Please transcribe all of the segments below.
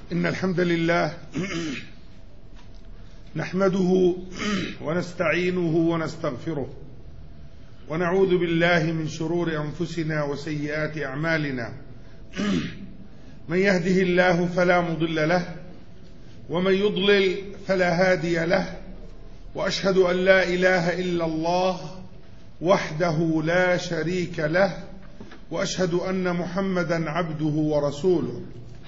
إن الحمد لله نحمده ونستعينه ونستغفره ونعوذ بالله من شرور أنفسنا وسيئات أعمالنا. من يهده الله فلا مضل له ومن يضلل فلا هادي له، وأشهد أن لا إله إلا الله وحده لا شريك له، وأشهد أن محمدا عبده ورسوله.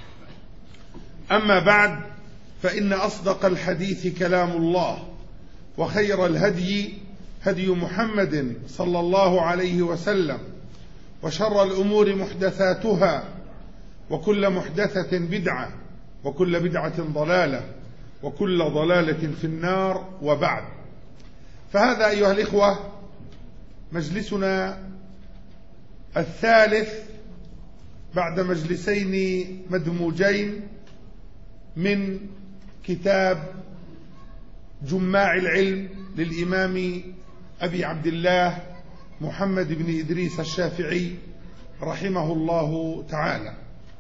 أما بعد، فإن أصدق الحديث كلام الله، وخير الهدي هدي محمد صلى الله عليه وسلم، وشر الأمور محدثاتها، وكل محدثة بدعة، وكل بدعة ضلالة، وكل ضلالة في النار. وبعد، فهذا أيها الإخوة مجلسنا الثالث بعد مجلسين مدموجين من كتاب جماع العلم للإمام أبي عبد الله محمد بن إدريس الشافعي رحمه الله تعالى.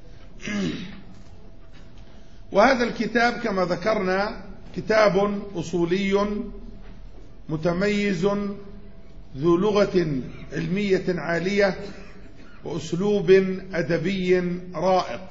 وهذا الكتاب كما ذكرنا كتاب أصولي متميز ذو لغة علمية عالية وأسلوب أدبي رائق.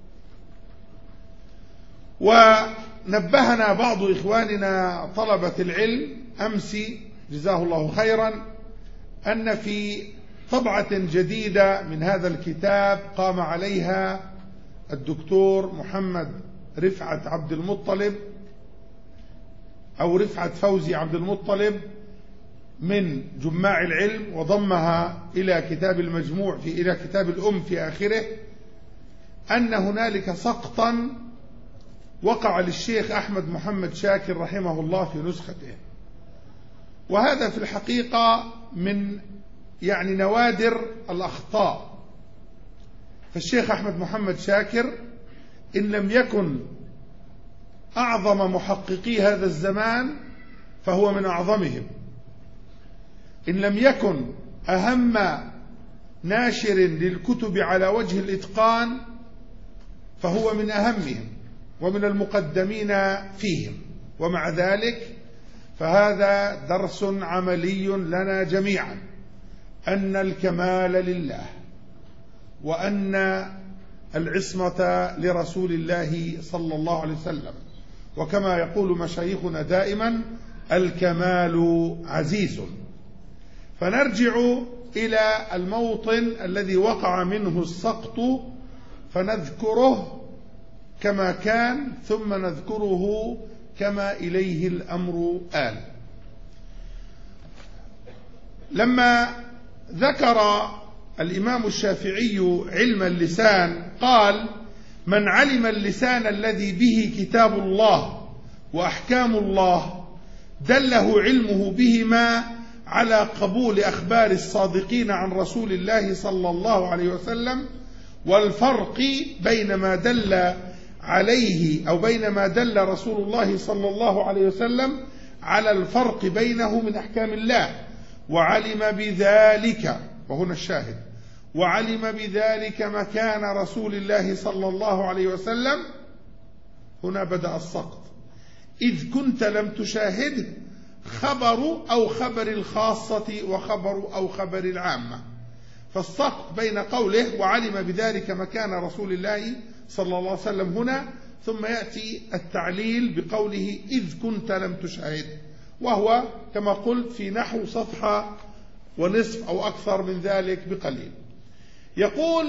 ونبهنا بعض إخواننا طلبة العلم أمس جزاه الله خيرا أن في طبعة جديدة من هذا الكتاب قام عليها الدكتور محمد رفعت عبد المطلب أو رفعت فوزي عبد المطلب من جماع العلم، وضمها إلى كتاب المجموع إلى كتاب الأم في آخره، أن هنالك سقطا وقع للشيخ أحمد محمد شاكر رحمه الله في نسخته، وهذا في الحقيقة من نوادر الأخطاء. فالشيخ أحمد محمد شاكر إن لم يكن أعظم محققي هذا الزمان فهو من أعظمهم، إن لم يكن أهم ناشر للكتب على وجه الإتقان فهو من أهمهم ومن المقدمين فيهم. ومع ذلك فهذا درس عملي لنا جميعا أن الكمال لله، وأن العصمة لرسول الله صلى الله عليه وسلم، وكما يقول مشايخنا دائما الكمال عزيز. فنرجع إلى الموطن الذي وقع منه السقط فنذكره كما كان، ثم نذكره كما إليه الأمر آل. لما ذكر الإمام الشافعي علم اللسان قال: من علم اللسان الذي به كتاب الله وأحكام الله دله علمه بهما على قبول أخبار الصادقين عن رسول الله صلى الله عليه وسلم، والفرق بين ما دل عليه أو بين ما دل رسول الله صلى الله عليه وسلم على الفرق بينه من أحكام الله. وعلم بذلك، وهنا الشاهد، وعلم بذلك مكان رسول الله صلى الله عليه وسلم. هنا بدأ السقط، إذ كنت لم تشاهده خبر أو خبر الخاصة وخبر أو خبر العامة. فالسقط بين قوله وعلم بذلك مكان رسول الله صلى الله عليه وسلم هنا، ثم يأتي التعليل بقوله إذ كنت لم تشاهد، وهو كما قلت في نحو صفحة ونصف أو أكثر من ذلك بقليل. يقول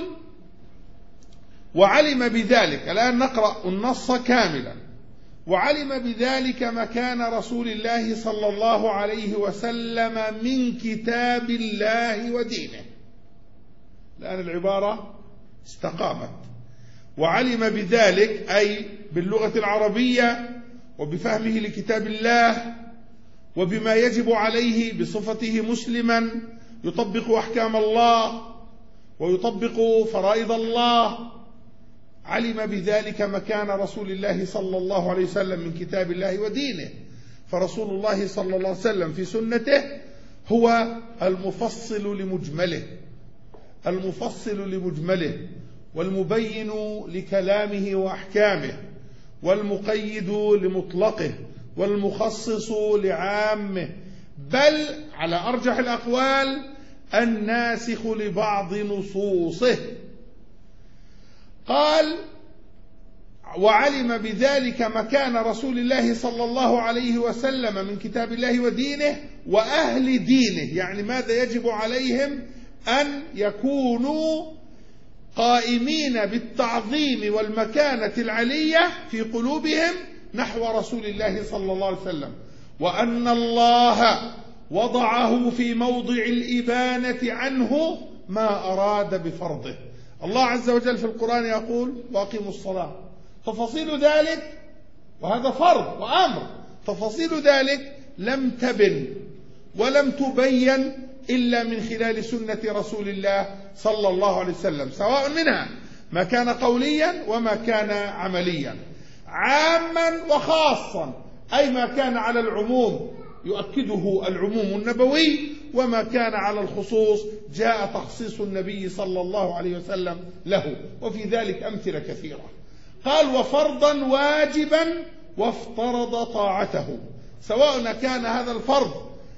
وعلم بذلك، الآن نقرأ النص كاملا. وعلم بذلك مكان رسول الله صلى الله عليه وسلم من كتاب الله ودينه. الآن العبارة استقامت. وعلم بذلك أي باللغة العربية وبفهمه لكتاب الله وبما يجب عليه بصفته مسلما يطبق أحكام الله ويطبق فرائض الله. علم بذلك مكان رسول الله صلى الله عليه وسلم من كتاب الله ودينه، فرسول الله صلى الله عليه وسلم في سنته هو المفصل لمجمله، المفصل لمجمله والمبين لكلامه وأحكامه، والمقيد لمطلقه والمخصص لعامه، بل على أرجح الأقوال الناسخ لبعض نصوصه. قال: وعلم بذلك مكان رسول الله صلى الله عليه وسلم من كتاب الله ودينه وأهل دينه، يعني ماذا يجب عليهم أن يكونوا قائمين بالتعظيم والمكانة العلية في قلوبهم نحو رسول الله صلى الله عليه وسلم، وأن الله وضعه في موضع الإبانة عنه ما أراد بفرضه. الله عز وجل في القرآن يقول: وأقيموا الصلاة. تفاصيل ذلك، وهذا فرض وأمر، تفاصيل ذلك لم تبن ولم تبين إلا من خلال سنة رسول الله صلى الله عليه وسلم، سواء منها ما كان قوليا وما كان عمليا، عاما وخاصا، أي ما كان على العموم يؤكده العموم النبوي، وما كان على الخصوص جاء تخصيص النبي صلى الله عليه وسلم له، وفي ذلك أمثلة كثيرة. قال: وفرضا واجبا وافترض طاعته، سواء كان هذا الفرض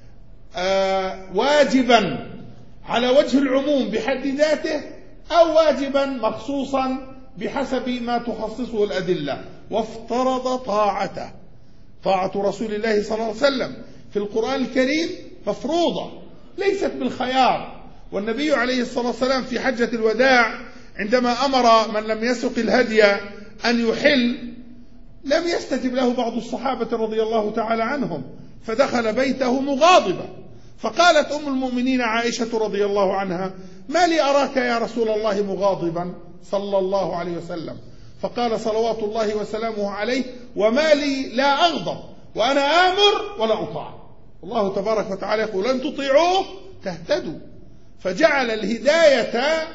واجبا على وجه العموم بحد ذاته، أو واجبا مخصوصا بحسب ما تخصصه الأدلة. وافترض طاعته، طاعة رسول الله صلى الله عليه وسلم في القرآن الكريم مفروضة ليست بالخيار. والنبي عليه الصلاة والسلام في حجة الوداع عندما أمر من لم يسق الهدي أن يحل، لم يستجب له بعض الصحابة رضي الله تعالى عنهم، فدخل بيته مغاضبا، فقالت أم المؤمنين عائشة رضي الله عنها: ما لي أراك يا رسول الله مغاضبا صلى الله عليه وسلم؟ فقال صلوات الله وسلامه عليه: وما لي لا أغضب وأنا آمر ولا أطاع. الله تبارك وتعالى يقول: لن تطيعوه تهتدوا، فجعل الهداية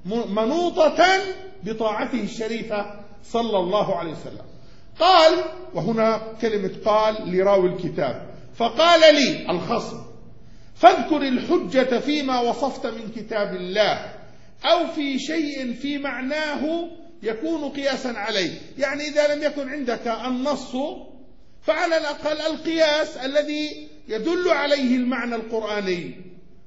منوطة بطاعته الشريفة صلى الله عليه وسلم. قال، وهنا كلمة قال لراوي الكتاب: فقال لي الخصم: فاذكر الحجة فيما وصفت من كتاب الله، أو في شيء في معناه يكون قياسا عليه. يعني إذا لم يكن عندك النص فعلى الأقل القياس الذي يدل عليه المعنى القرآني،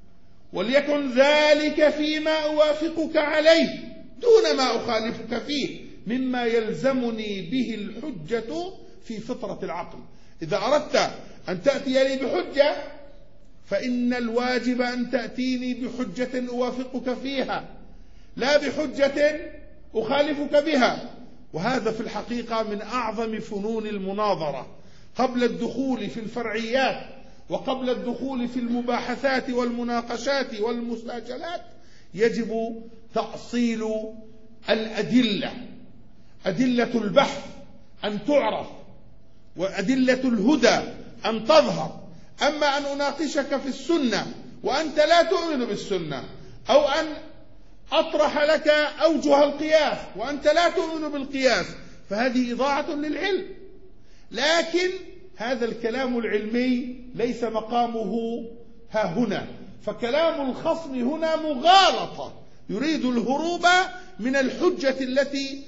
وليكن ذلك فيما أوافقك عليه دون ما أخالفك فيه مما يلزمني به الحجة في فطرة العقل. إذا أردت أن تأتي لي بحجة فإن الواجب أن تأتيني بحجة أوافقك فيها، لا بحجة أخالفك بها. وهذا في الحقيقة من أعظم فنون المناظرة. قبل الدخول في الفرعيات وقبل الدخول في المباحثات والمناقشات والمساجلات يجب تأصيل الأدلة، أدلة البحث أن تعرف، وأدلة الهدى أن تظهر. أما أن أناقشك في السنة وأنت لا تؤمن بالسنة، أو أن أطرح لك أوجه القياس وأنت لا تؤمن بالقياس، فهذه إضاعة للعلم. لكن هذا الكلام العلمي ليس مقامه ها هنا، فكلام الخصم هنا مغالطة، يريد الهروب من الحجة التي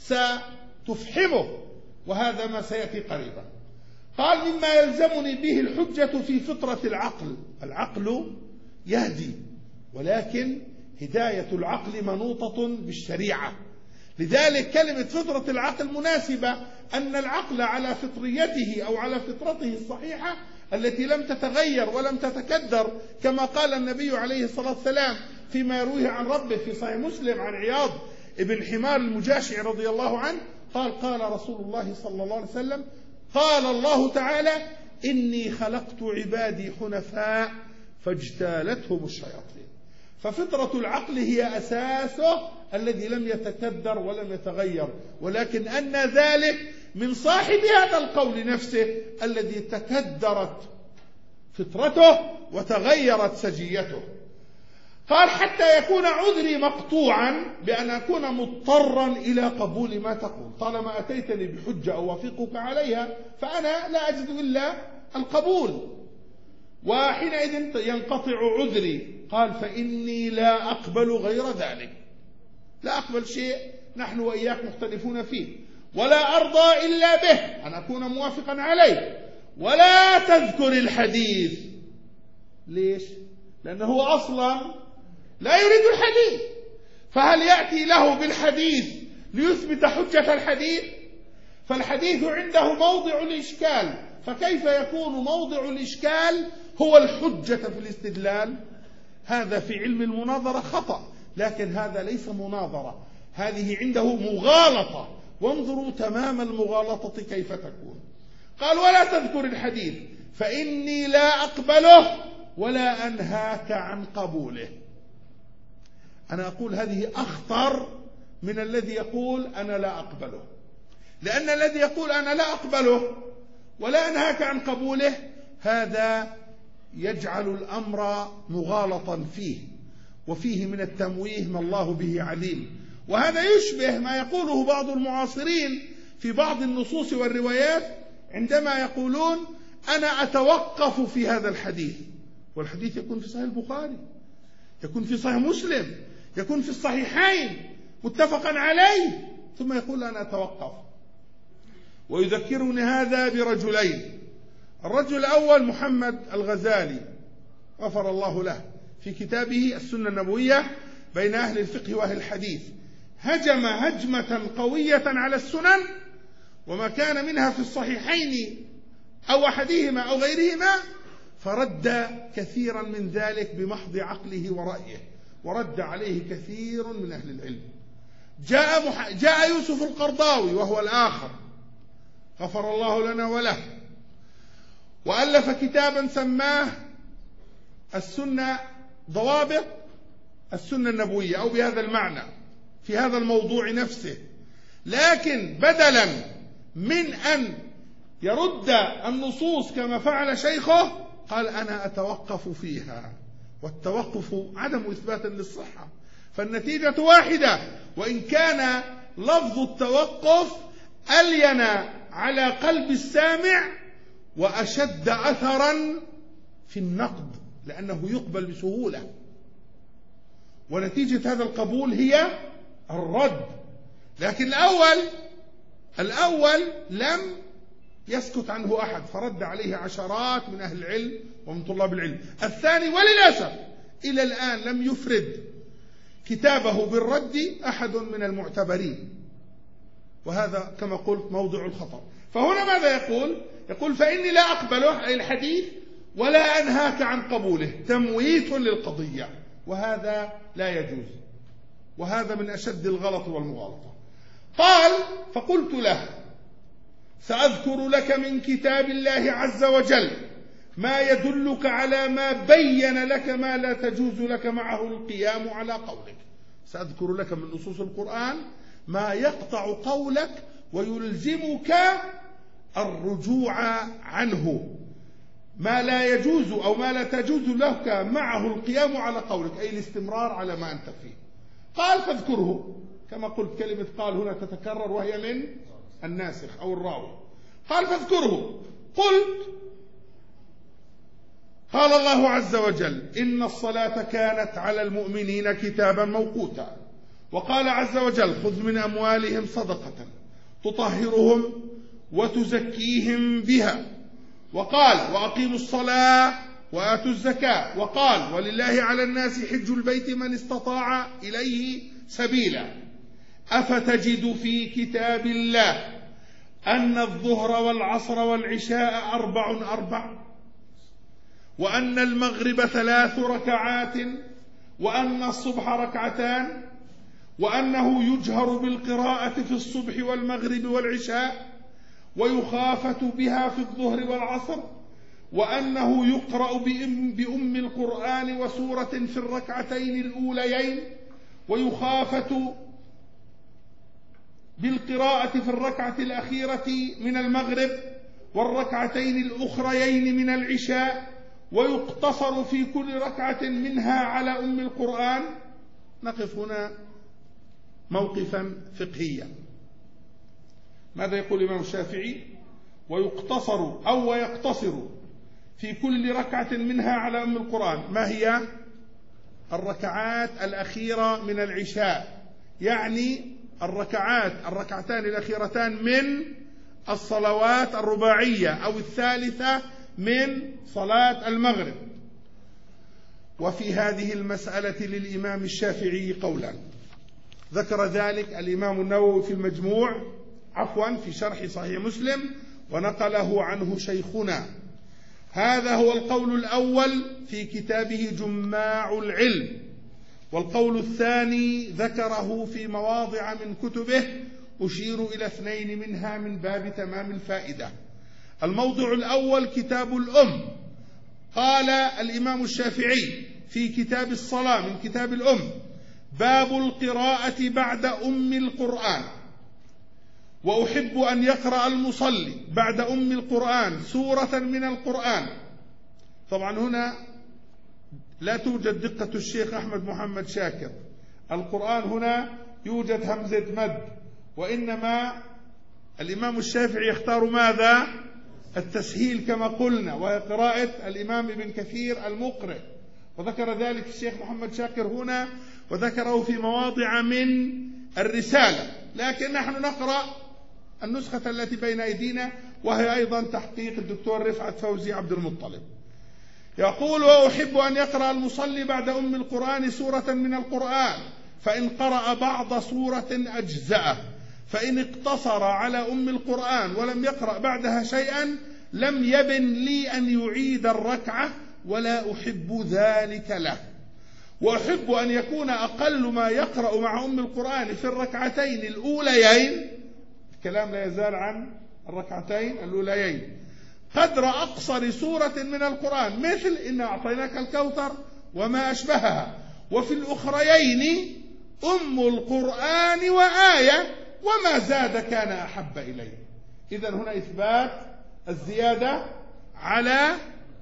ستفحمه، وهذا ما سيأتي قريبا. قال: مما يلزمني به الحجة في فطرة العقل. العقل يهدي، ولكن هداية العقل منوطة بالشريعة، لذلك كلمة فطرة العقل مناسبة، أن العقل على فطريته أو على فطرته الصحيحة التي لم تتغير ولم تتكدر، كما قال النبي عليه الصلاة والسلام فيما يرويه عن ربه في صحيح مسلم عن عياض ابن حمار المجاشعي رضي الله عنه قال: قال رسول الله صلى الله عليه وسلم: قال الله تعالى: إني خلقت عبادي حنفاء فاجتالتهم الشياطين. ففطرة العقل هي أساسه الذي لم يتكدر ولم يتغير، ولكن أن ذلك من صاحب هذا القول نفسه الذي تكدرت فطرته وتغيرت سجيته. قال: حتى يكون عذري مقطوعا بأن أكون مضطرا إلى قبول ما تقول، طالما أتيتني بحجة أوافقك عليها فأنا لا أجد إلا القبول، وحينئذ ينقطع عذري. قال: فإني لا أقبل غير ذلك، لا أقبل شيء نحن وإياك مختلفون فيه، ولا أرضى إلا به، أن أكون موافقا عليه، ولا تذكر الحديث. ليش؟ لأنه هو أصلا لا يريد الحديث، فهل يأتي له بالحديث ليثبت حجة الحديث؟ فالحديث عنده موضع الإشكال، فكيف يكون موضع الإشكال هو الحجة في الاستدلال؟ هذا في علم المناظرة خطأ، لكن هذا ليس مناظرة، هذه عنده مغالطة، وانظروا تمام المغالطة كيف تكون. قال ولا تذكر الحديث فإني لا أقبله ولا أنهاك عن قبوله. أنا أقول هذه أخطر من الذي يقول أنا لا أقبله، لأن الذي يقول أنا لا أقبله ولا أنهاك عن قبوله هذا يجعل الأمر مغالطا فيه، وفيه من التمويه ما الله به عليم. وهذا يشبه ما يقوله بعض المعاصرين في بعض النصوص والروايات عندما يقولون أنا أتوقف في هذا الحديث، والحديث يكون في صحيح البخاري، يكون في صحيح مسلم، يكون في الصحيحين متفقا عليه، ثم يقول أنا أتوقف. ويذكرني هذا برجلين. الرجل الأول محمد الغزالي غفر الله له، في كتابه السنة النبوية بين أهل الفقه وأهل الحديث هجم هجمة قوية على السنن وما كان منها في الصحيحين أو أحدهما أو غيرهما، فرد كثيرا من ذلك بمحض عقله ورأيه، ورد عليه كثير من أهل العلم. جاء يوسف القرضاوي وهو الآخر غفر الله لنا وله، وألف كتابا سماه السنة، ضوابط السنة النبوية، أو بهذا المعنى في هذا الموضوع نفسه. لكن بدلا من أن يرد النصوص كما فعل شيخه قال أنا أتوقف فيها، والتوقف عدم إثبات للصحة، فالنتيجة واحدة، وإن كان لفظ التوقف ألين على قلب السامع وأشد أثرا في النقد، لأنه يقبل بسهولة، ونتيجة هذا القبول هي الرد. لكن الأول لم يسكت عنه أحد، فرد عليه عشرات من أهل العلم ومن طلاب العلم. الثاني وللأسف إلى الآن لم يفرد كتابه بالرد أحد من المعتبرين، وهذا كما قلت موضع الخطأ. فهنا ماذا يقول فإني لا أقبله أي الحديث ولا أنهاك عن قبوله، تمويت للقضية، وهذا لا يجوز، وهذا من أشد الغلط والمغالطة. قال فقلت له سأذكر لك من كتاب الله عز وجل ما يدلك على ما بين لك ما لا تجوز لك معه القيام على قولك. سأذكر لك من نصوص القرآن ما يقطع قولك ويلزمك الرجوع عنه، ما لا يجوز أو ما لا تجوز لك معه القيام على قولك، أي الاستمرار على ما أنت فيه. قال فاذكره، كما قلت كلمة قال هنا تتكرر وهي من الناسخ أو الراوي. قال فاذكره. قلت قال الله عز وجل إن الصلاة كانت على المؤمنين كتابا موقوتا، وقال عز وجل خذ من أموالهم صدقة تطهرهم وتزكيهم بها، وقال وأقيموا الصلاة وآتوا الزكاة، وقال ولله على الناس حج البيت من استطاع إليه سبيلا. أفتجد في كتاب الله أن الظهر والعصر والعشاء 4 وأن المغرب 3 ركعات وأن الصبح 2 ركعتان وأنه يجهر بالقراءة في الصبح والمغرب والعشاء ويخافت بها في الظهر والعصر، وأنه يقرأ بأم القرآن وسورة في الركعتين الأوليين، ويخافت بالقراءة في الركعة الأخيرة من المغرب والركعتين الأخريين من العشاء، ويقتصر في كل ركعة منها على أم القرآن. نقف هنا موقفا فقهيا. ماذا يقول الإمام الشافعي؟ ويقتصر أو ويقتصر في كل ركعة منها على أم القرآن. ما هي؟ الركعات الأخيرة من العشاء، يعني الركعتان الأخيرتان من الصلوات الرباعية أو الثالثة من صلاة المغرب. وفي هذه المسألة للإمام الشافعي قولا، ذكر ذلك الإمام النووي في المجموع في شرح صحيح مسلم، ونقله عنه شيخنا. هذا هو القول الأول في كتابه جماع العلم، والقول الثاني ذكره في مواضع من كتبه أشير إلى 2 منها من باب تمام الفائدة. الموضع الأول كتاب الأم، قال الإمام الشافعي في كتاب الصلاة من كتاب الأم: باب القراءة بعد أم القرآن، وأحب أن يقرأ المصلي بعد أم القرآن سورة من القرآن. طبعا هنا لا توجد دقة الشيخ أحمد محمد شاكر، القرآن هنا يوجد همزة مد، وإنما الإمام الشافعي يختار ماذا؟ التسهيل كما قلنا، وهي قراءة الإمام ابن كثير المقرئ، وذكر ذلك الشيخ محمد شاكر هنا، وذكره في مواضع من الرسالة، لكن نحن نقرأ النسخة التي بين أيدينا، وهي أيضا تحقيق الدكتور رفعت فوزي عبد المطلب. يقول: وأحب أن يقرأ المصلي بعد أم القرآن سورة من القرآن، فإن قرأ بعض سورة أجزأه، فإن اقتصر على أم القرآن ولم يقرأ بعدها شيئا لم يبن لي أن يعيد الركعة، ولا أحب ذلك له. وأحب أن يكون أقل ما يقرأ مع أم القرآن في الركعتين الأوليين، الكلام لا يزال عن الركعتين الأوليين، قدر أقصر سورة من القرآن، مثل إنا أعطيناك الكوثر وما أشبهها، وفي الأخريين أم القرآن وآية، وما زاد كان أحب إليه. إذن هنا إثبات الزيادة على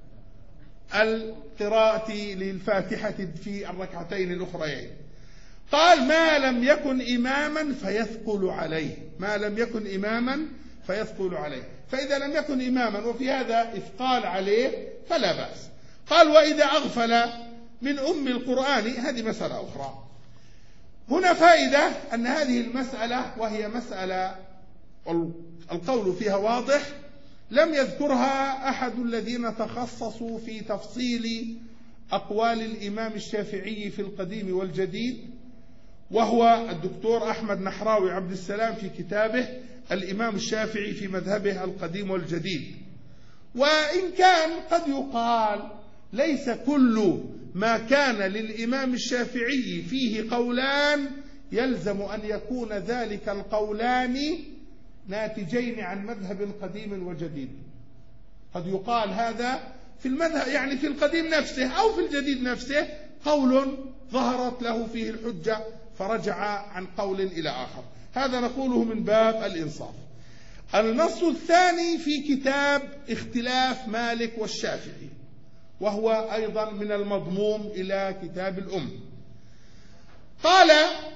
القراءة للفاتحة في الركعتين الأخريين. قال: ما لم يكن إماما فيثقل عليه، ما لم يكن إماما فيثقل عليه، فإذا لم يكن إماما وفي هذا إثقال عليه فلا بأس. قال: وإذا أغفل من أم القرآن، هذه مسألة أخرى. هنا فائدة أن هذه المسألة، وهي مسألة القول فيها واضح، لم يذكرها أحد الذين تخصصوا في تفصيل أقوال الإمام الشافعي في القديم والجديد، وهو الدكتور أحمد نحراوي عبد السلام في كتابه الإمام الشافعي في مذهبه القديم والجديد. وإن كان قد يقال ليس كل ما كان للإمام الشافعي فيه قولان يلزم أن يكون ذلك القولان ناتجين عن مذهب قديم وجديد. قد يقال هذا في المذهب، يعني في القديم نفسه أو في الجديد نفسه، قول ظهرت له فيه الحجة فرجع عن قول إلى آخر. هذا نقوله من باب الإنصاف. النص الثاني في كتاب اختلاف مالك والشافعي، وهو أيضا من المضموم إلى كتاب الأم. قال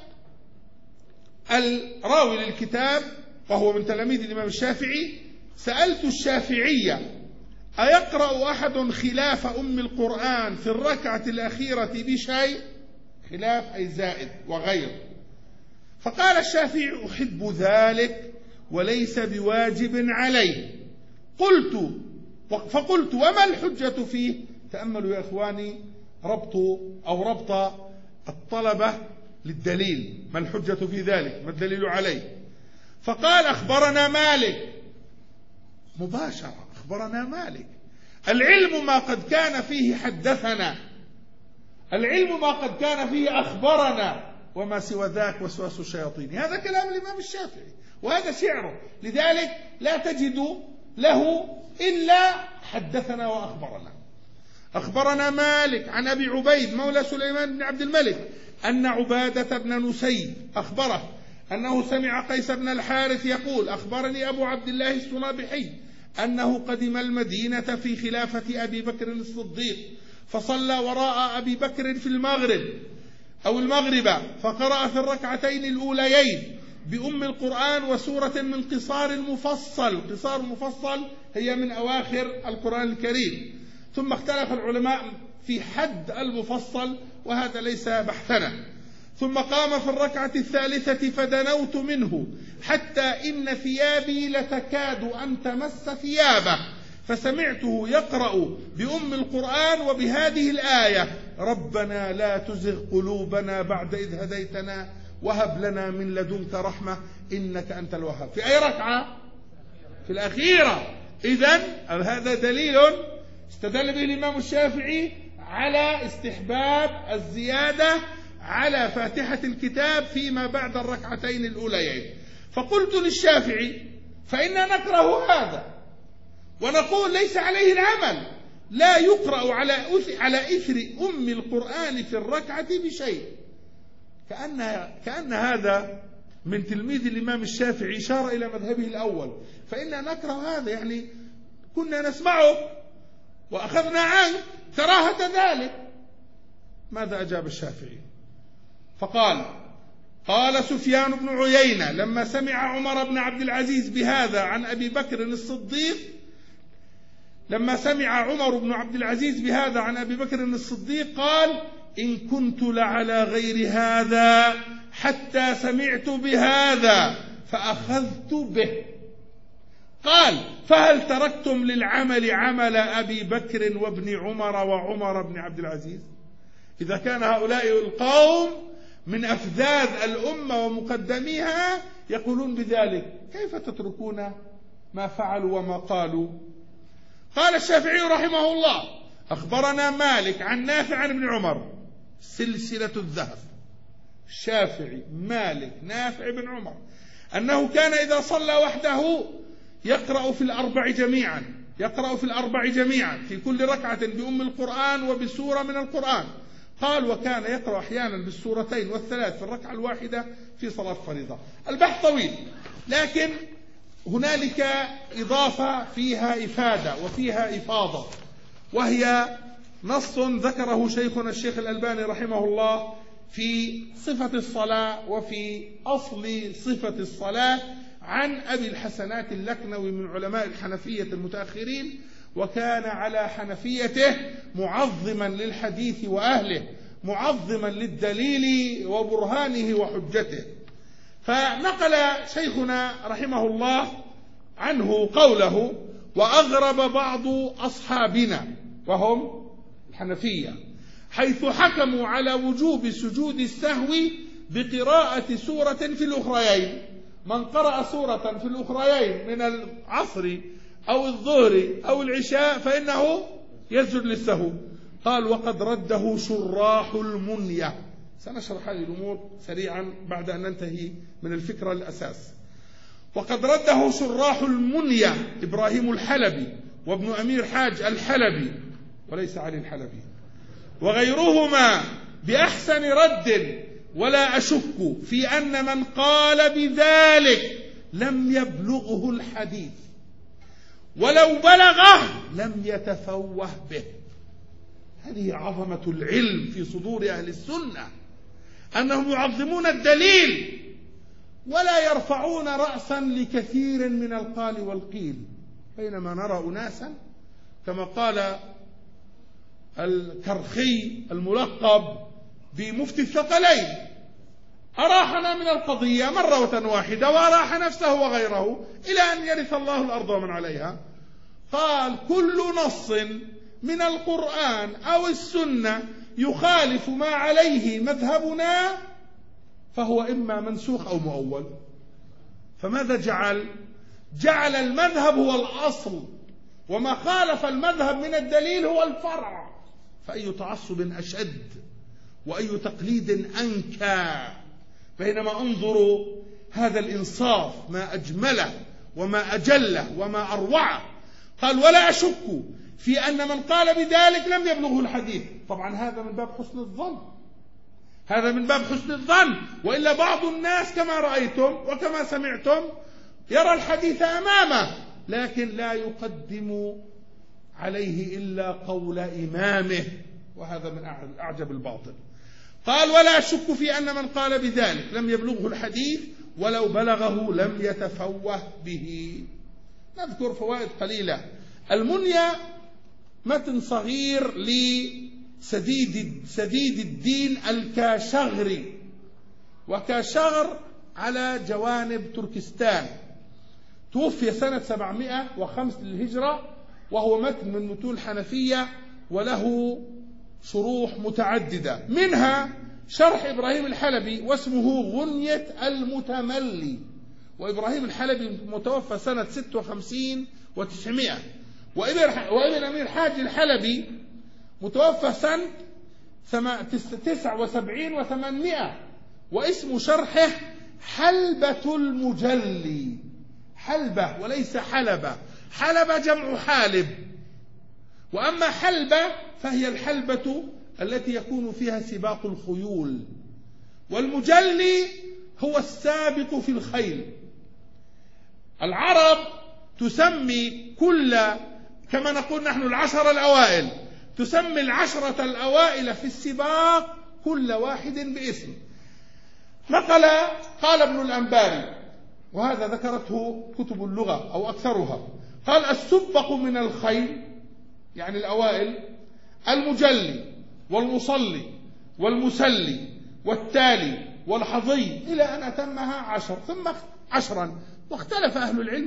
الراوي للكتاب وهو من تلاميذ الإمام الشافعي: سألت الشافعية أيقرأ أحد خلاف أم القرآن في الركعة الأخيرة بشيء؟ خلاف أي زائد وغير. فقال الشافعي: أحب ذلك وليس بواجب عليه. فقلت: وما الحجة فيه؟ تأملوا يا إخواني ربط الطلبة للدليل، ما الحجة في ذلك؟ ما الدليل عليه؟ فقال: أخبرنا مالك. مباشرة أخبرنا مالك. العلم ما قد كان فيه حدثنا، العلم ما قد كان فيه أخبرنا، وما سوى ذاك وسواس الشياطين. هذا كلام الإمام الشافعي وهذا شعره، لذلك لا تجد له إلا حدثنا وأخبرنا. أخبرنا مالك عن أبي عبيد مولى سليمان بن عبد الملك أن عبادة بن نسيب أخبره أنه سمع قيس بن الحارث يقول: أخبرني أبو عبد الله السنابحي أنه قدم المدينة في خلافة أبي بكر الصديق، فصلى وراء أبي بكر في المغرب أو المغرب، فقرأ في الركعتين الأوليين بأم القرآن وسورة من قصار المفصل. قصار المفصل هي من أواخر القرآن الكريم. ثم اختلف العلماء في حد المفصل، وهذا ليس بحثنا. ثم قام في الركعة الثالثة فدنوت منه حتى إن ثيابي لتكاد أن تمس ثيابه، فسمعته يقرأ بأم القرآن وبهذه الآية: ربنا لا تزغ قلوبنا بعد إذ هديتنا وهب لنا من لدنك رحمة إنك أنت الوهاب. في أي ركعة؟ في الأخيرة. إذن هذا دليل استدل به الإمام الشافعي على استحباب الزيادة على فاتحة الكتاب فيما بعد الركعتين الأوليين. فقلت للشافعي: فإننا نكره هذا ونقول ليس عليه العمل، لا يقرأ على إثر أم القرآن في الركعة بشيء. كأن هذا من تلميذ الإمام الشافعي إشارة إلى مذهبه الأول، فإننا نكره هذا، يعني كنا نسمعه وأخذنا عنه كراهة ذلك. ماذا أجاب الشافعي؟ فقال: قال سفيان بن عيينة لما سمع عمر بن عبد العزيز بهذا عن أبي بكر الصديق، قال: إن كنت لعلى غير هذا حتى سمعت بهذا فأخذت به. قال: فهل تركتم للعمل عمل أبي بكر وابن عمر وعمر بن عبد العزيز؟ إذا كان هؤلاء القوم من أفذاذ الأمة ومقدميها يقولون بذلك، كيف تتركون ما فعلوا وما قالوا؟ قال الشافعي رحمه الله: أخبرنا مالك عن نافع عن ابن عمر، سلسلة الذهب، الشافعي مالك نافع بن عمر، أنه كان إذا صلى وحده يقرأ في الأربع جميعا في كل ركعة بأم القرآن وبسورة من القرآن. قال: وكان يقرأ أحيانا بالسورتين والثلاث في الركعة الواحدة في صلاة الفريضة. البحث طويل، لكن هنالك إضافة فيها إفادة وفيها إفاضة، وهي نص ذكره شيخنا الشيخ الألباني رحمه الله في صفة الصلاة وفي أصل صفة الصلاة عن أبي الحسنات اللكنوي من علماء الحنفية المتأخرين، وكان على حنفيته معظما للحديث وأهله، معظما للدليل وبرهانه وحجته. فنقل شيخنا رحمه الله عنه قوله: وأغرب بعض أصحابنا وهم الحنفية حيث حكموا على وجوب سجود السهو بقراءة سورة في الأخريين. من قرأ سورة في الأخريين من العصر أو الظهر أو العشاء فإنه يسجد للسهو. قال: وقد رده شراح المنية. سنشرح هذه الأمور سريعا بعد أن ننتهي من الفكرة الأساس. وقد رده شراح المنية إبراهيم الحلبي وابن أمير حاج الحلبي وليس علي الحلبي وغيرهما بأحسن رد، ولا أشك في أن من قال بذلك لم يبلغه الحديث، ولو بلغه لم يتفوه به. هذه عظمة العلم في صدور أهل السنة، أنهم يعظمون الدليل ولا يرفعون رأسا لكثير من القال والقيل، بينما نرى أناسا كما قال الكرخي الملقب بمفتي الثقلين: أراحنا من القضية مرة واحدة وأراح نفسه وغيره إلى أن يرث الله الأرض ومن عليها. قال: كل نص من القرآن أو السنة يخالف ما عليه مذهبنا فهو إما منسوخ أو مؤول. فماذا جعل المذهب هو الأصل، وما خالف المذهب من الدليل هو الفرع. فأي تعصب أشد وأي تقليد أنكى، بينما انظروا هذا الإنصاف ما أجمله وما أجله وما أروعه. قال: ولا أشك في أن من قال بذلك لم يبلغه الحديث. طبعا هذا من باب حسن الظن، وإلا بعض الناس كما رأيتم وكما سمعتم يرى الحديث أمامه لكن لا يقدم عليه إلا قول إمامه، وهذا من أعجب الباطل. قال: ولا أشك في أن من قال بذلك لم يبلغه الحديث ولو بلغه لم يتفوه به. نذكر فوائد قليلة. المنية متن صغير لسديد الدين الكاشغري وكشغر على جوانب تركستان. توفي سنة 705 للهجرة، وهو متن من متون الحنفية، وله شروح متعددة، منها شرح إبراهيم الحلبي واسمه غنية المتملي. وإبراهيم الحلبي متوفى سنة 56 و900، وابن أمير حاج الحلبي متوفى سنة 79 و800، واسم شرحه حلبة المجلي. حلبة وليس حلبة، حلبة جمع حالب، وأما حلبة فهي الحلبة التي يكون فيها سباق الخيول، والمجلي هو السابق في الخيل. العرب تسمي كما نقول نحن 10 الأوائل، تسمي 10 الأوائل في السباق كل واحد باسم. قال ابن الأنباري، وهذا ذكرته كتب اللغة أو أكثرها، قال: السبق من الخيل يعني الأوائل، المجلي والمصلي والمسلي والتالي والحظي، إلى أن أتمها 10 ثم 10. واختلف أهل العلم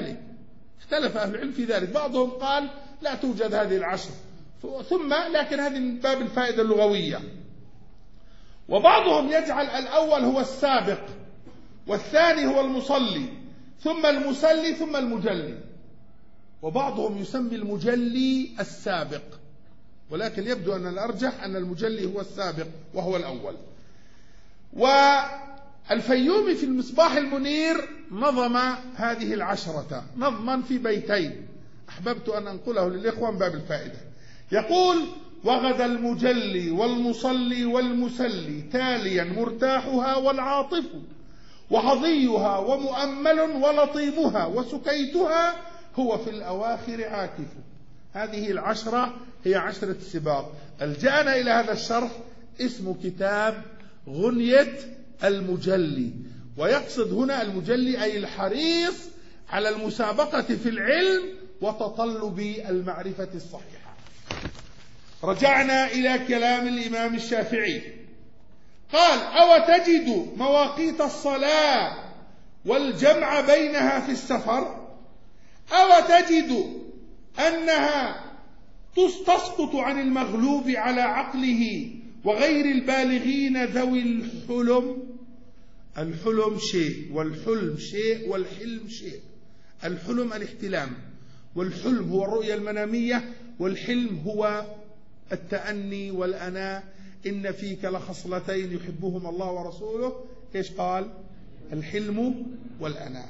في ذلك، بعضهم قال لا توجد هذه 10 ثم، لكن هذه من باب الفائدة اللغوية. وبعضهم يجعل الأول هو السابق، والثاني هو المصلي، ثم المسلي، ثم المجلي. وبعضهم يسمي المجلي السابق، ولكن يبدو أن الأرجح أن المجلي هو السابق وهو الأول. والفيومي في المصباح المنير نظم هذه 10 نظما في بيتين، أحببت أن أنقله للإخوة من باب الفائدة. يقول: وغدا المجلي والمصلي والمسلي تاليا مرتاحها والعاطف، وحظيها ومؤمل ولطيمها، وسكيتها هو في الأواخر عاكف. هذه 10 هي 10 السباق. ألجأنا إلى هذا الشرح، اسم كتاب غنية المجلي، ويقصد هنا المجلي أي الحريص على المسابقة في العلم وتطلب المعرفة الصحيحة. رجعنا إلى كلام الإمام الشافعي، قال: أو تجد مواقيت الصلاة والجمع بينها في السفر، أو تجد أنها تسقط عن المغلوب على عقله وغير البالغين ذوي الحلم. الحلم شيء، والحلم شيء، والحلم شيء. الحلم الاحتلام، والحلم هو الرؤية المنامية، والحلم هو التأني والأناء. إن فيك لخصلتين يحبهما الله ورسوله. إيش قال؟ الحلم والأناء.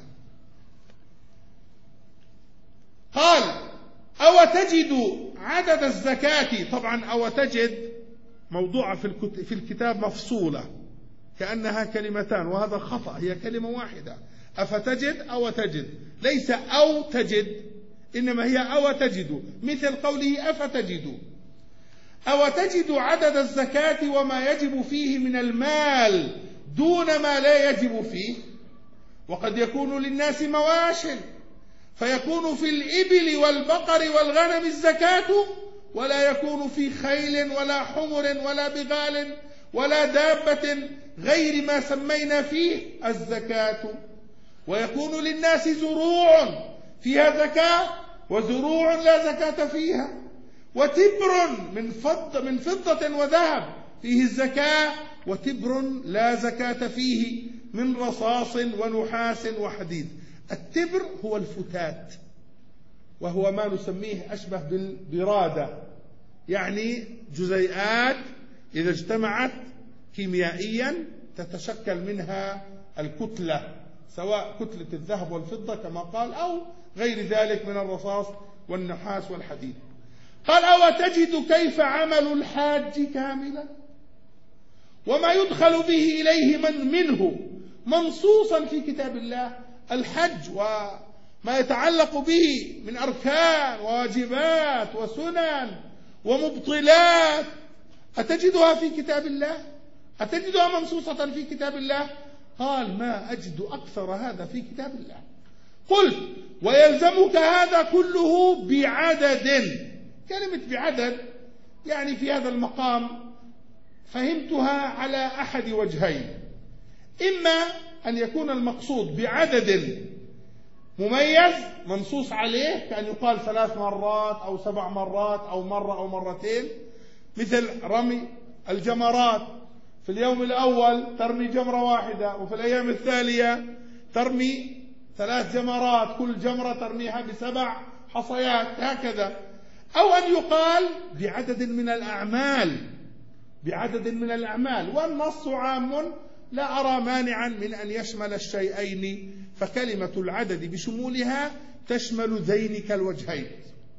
قال: أو تجد عدد الزكاة. طبعا أو تجد موضوعة في الكتاب مفصولة كأنها كلمتان، وهذا خطأ، هي كلمة واحدة. أفتجد أو تجد، ليس أو تجد، إنما هي أو تجد، مثل قوله أفتجد. أو تجد عدد الزكاة وما يجب فيه من المال دون ما لا يجب فيه. وقد يكون للناس مواش، فيكون في الإبل والبقر والغنم الزكاة، ولا يكون في خيل ولا حمر ولا بغال ولا دابة غير ما سمينا فيه الزكاة. ويكون للناس زروع فيها زكاة، وزروع لا زكاة فيها، وتبر من فضة وذهب فيه الزكاة، وتبر لا زكاة فيه من رصاص ونحاس وحديد. التبر هو الفتات، وهو ما نسميه أشبه بالبرادة، يعني جزيئات إذا اجتمعت كيميائيا تتشكل منها الكتلة، سواء كتلة الذهب والفضة كما قال، أو غير ذلك من الرصاص والنحاس والحديد. قال: أو تجد كيف عمل الحاج كاملا، وما يدخل به إليه منه منصوصا في كتاب الله. الحج وما يتعلق به من أركان وواجبات وسنن ومبطلات، أتجدها في كتاب الله؟ أتجدها منصوصة في كتاب الله؟ قال: ما أجد أكثر هذا في كتاب الله. قلت: ويلزمك هذا كله بعدد. كلمة بعدد يعني في هذا المقام فهمتها على أحد وجهين. إما أن يكون المقصود بعدد مميز منصوص عليه، كأن يقال 3 مرات أو 7 مرات أو مرة أو مرتين، مثل رمي الجمرات، في اليوم الأول ترمي جمرة واحدة، وفي الأيام التالية ترمي 3 جمرات، كل جمرة ترميها ب7 حصيات هكذا. أو أن يقال بعدد من الأعمال، والنص عام لا أرى مانعا من أن يشمل الشيئين، فكلمة العدد بشمولها تشمل ذينك الوجهين.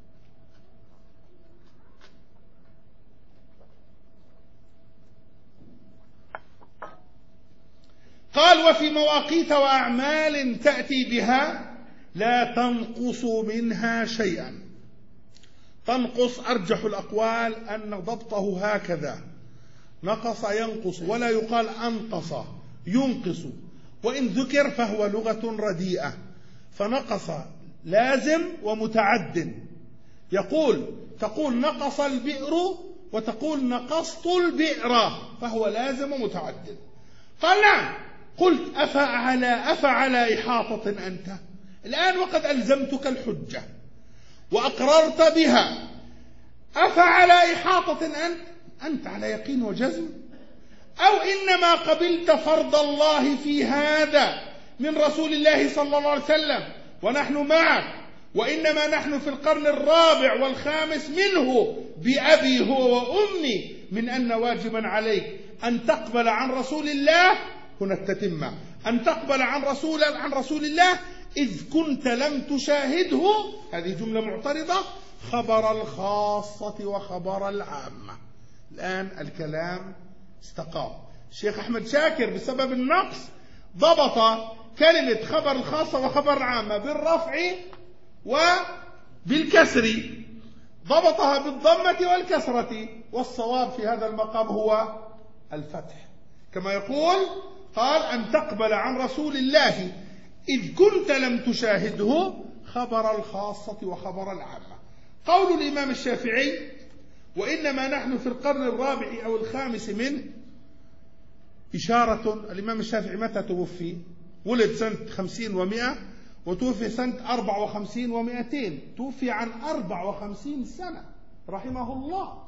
قال: وفي مواقيت وأعمال تأتي بها لا تنقص منها شيئا. تنقص أرجح الأقوال أن ضبطه هكذا، نقص ينقص، ولا يقال أنقص ينقص، وإن ذكر فهو لغة رديئة، فنقص لازم ومتعد. تقول نقص البئر وتقول نقصت البئر، فهو لازم ومتعد. قال: نعم. قلت: أفعلى إحاطة أنت الآن وقد ألزمتك الحجة وأقررت بها، أفعلى إحاطة أنت على يقين وجزم، أو إنما قبلت فرض الله في هذا من رسول الله صلى الله عليه وسلم ونحن معك، وإنما نحن في القرن الرابع والخامس منه بأبي هو وأمي، من أن واجبا عليك أن تقبل عن رسول الله، هنا التتمة، أن تقبل عن رسول الله إذ كنت لم تشاهده، هذه جملة معترضة، خبر الخاصة وخبر العامة. الآن الكلام استقام. الشيخ أحمد شاكر بسبب النقص ضبط كلمة خبر الخاصة وخبر العامة بالرفع وبالكسر، ضبطها بالضمة والكسرة، والصواب في هذا المقام هو الفتح، كما يقول قال: أن تقبل عن رسول الله إذ كنت لم تشاهده، خبر الخاصة وخبر العامة. قول الإمام الشافعي: وإنما نحن في القرن الرابع أو الخامس منه، إشارة. الإمام الشافعي متى توفي؟ ولد سنة 50 و100 وتوفي سنة 54 و200، توفي عن 54 سنة رحمه الله.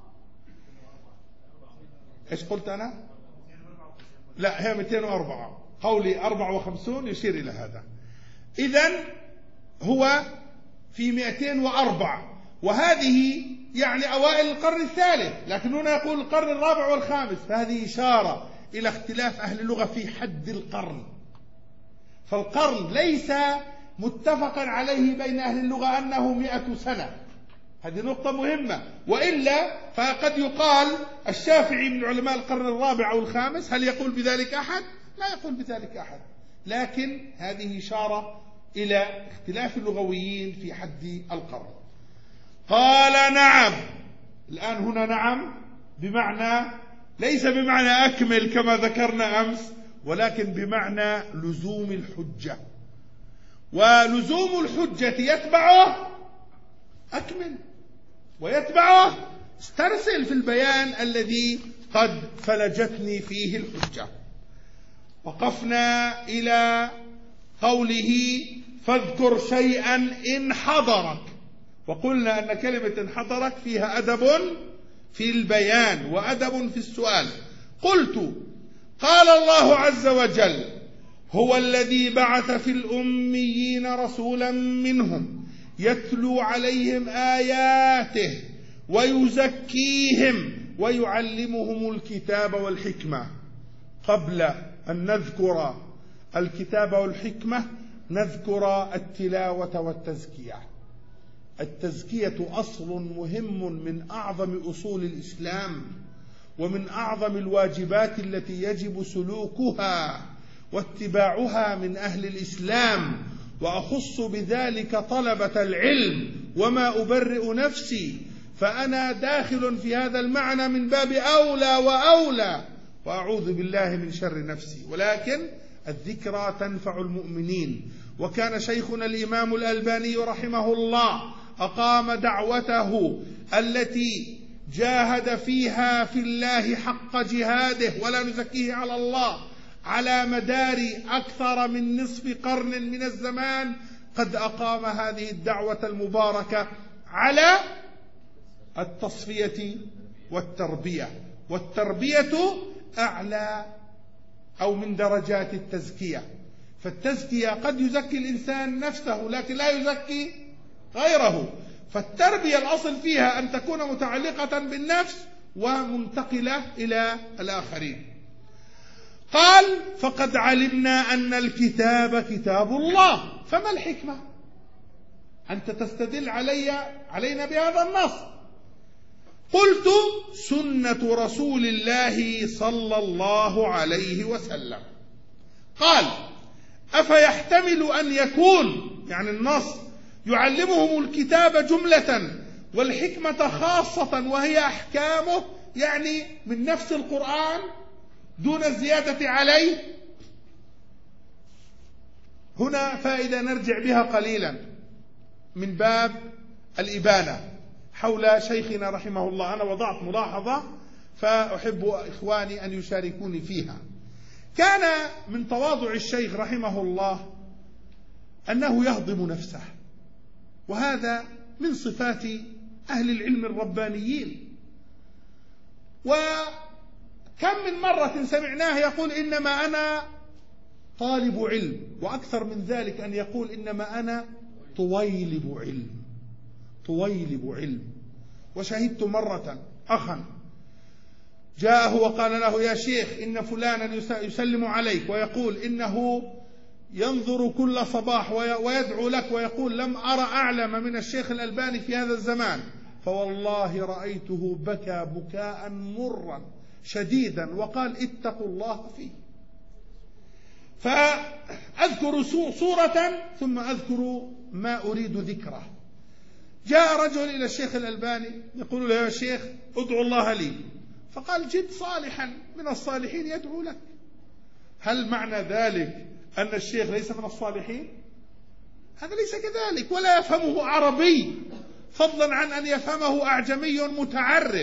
إيش قلت أنا؟ لا، هي 204، قولي 54 يشير إلى هذا. إذن هو في 204، وهذه يعني أوائل القرن الثالث، لكن هنا يقول القرن الرابع والخامس، فهذه إشارة إلى اختلاف أهل اللغة في حد القرن. فالقرن ليس متفقا عليه بين أهل اللغة أنه 100 سنة، هذه نقطة مهمة، وإلا فقد يقال الشافعي من علماء القرن الرابع أو الخامس، هل يقول بذلك أحد؟ لا يقول بذلك أحد، لكن هذه إشارة إلى اختلاف اللغويين في حد القرن. قال: نعم. الآن هنا نعم بمعنى، ليس بمعنى أكمل كما ذكرنا أمس، ولكن بمعنى لزوم الحجة، ولزوم الحجة يتبعه أكمل، ويتبعه استرسل في البيان الذي قد فلجتني فيه الحجة. وقفنا إلى قوله: فاذكر شيئا إن حضرك، وقلنا أن كلمة إن حضرك فيها أدب في البيان وأدب في السؤال. قلت: قال الله عز وجل: هو الذي بعث في الأميين رسولا منهم يتلو عليهم آياته ويزكيهم ويعلمهم الكتاب والحكمة. قبل أن نذكر الكتاب والحكمة نذكر التلاوة والتزكية. التزكية أصل مهم من أعظم أصول الإسلام، ومن أعظم الواجبات التي يجب سلوكها واتباعها من أهل الإسلام، وأخص بذلك طلبة العلم، وما أبرئ نفسي، فأنا داخل في هذا المعنى من باب أولى وأولى، وأعوذ بالله من شر نفسي. ولكن الذكرى تنفع المؤمنين، وكان شيخنا الإمام الألباني رحمه الله أقام دعوته التي جاهد فيها في الله حق جهاده، ولا نزكيه على الله، على مدار أكثر من نصف قرن من الزمان قد أقام هذه الدعوة المباركة على التصفية والتربية، والتربية أعلى أو من درجات التزكية. فالتزكية قد يزكي الإنسان نفسه لكن لا يزكي غيره، فالتربية الأصل فيها أن تكون متعلقة بالنفس ومنتقلة إلى الآخرين. قال: فقد علمنا أن الكتاب كتاب الله. فما الحكمة أنت تستدل علينا بهذا النص؟ قلت: سنة رسول الله صلى الله عليه وسلم. قال: أفيحتمل أن يكون يعني النص يعلمهم الكتاب جملة والحكمة خاصة وهي أحكامه، يعني من نفس القرآن دون الزيادة عليه؟ هنا فائدة نرجع بها قليلا من باب الإبانة حول شيخنا رحمه الله. أنا وضعت ملاحظة فأحب إخواني أن يشاركوني فيها. كان من تواضع الشيخ رحمه الله أنه يهضم نفسه، وهذا من صفات أهل العلم الربانيين. وكم من مرة سمعناه يقول: إنما أنا طالب علم، وأكثر من ذلك أن يقول: إنما أنا طويلب علم. وشهدت مرة أخا جاءه وقال له: يا شيخ، إن فلانا يسلم عليك ويقول إنه ينظر كل صباح ويدعو لك ويقول: لم أرى أعلم من الشيخ الألباني في هذا الزمان، فوالله رأيته بكى بكاء مرا شديدا وقال: اتقوا الله فيه. فأذكر صورة ثم أذكر ما أريد ذكره. جاء رجل إلى الشيخ الألباني يقول له: يا شيخ، ادعو الله لي. فقال: جد صالحا من الصالحين يدعو لك. هل معنى ذلك أن الشيخ ليس من الصالحين؟ هذا ليس كذلك، ولا يفهمه عربي، فضلا عن أن يفهمه أعجمي متعرب.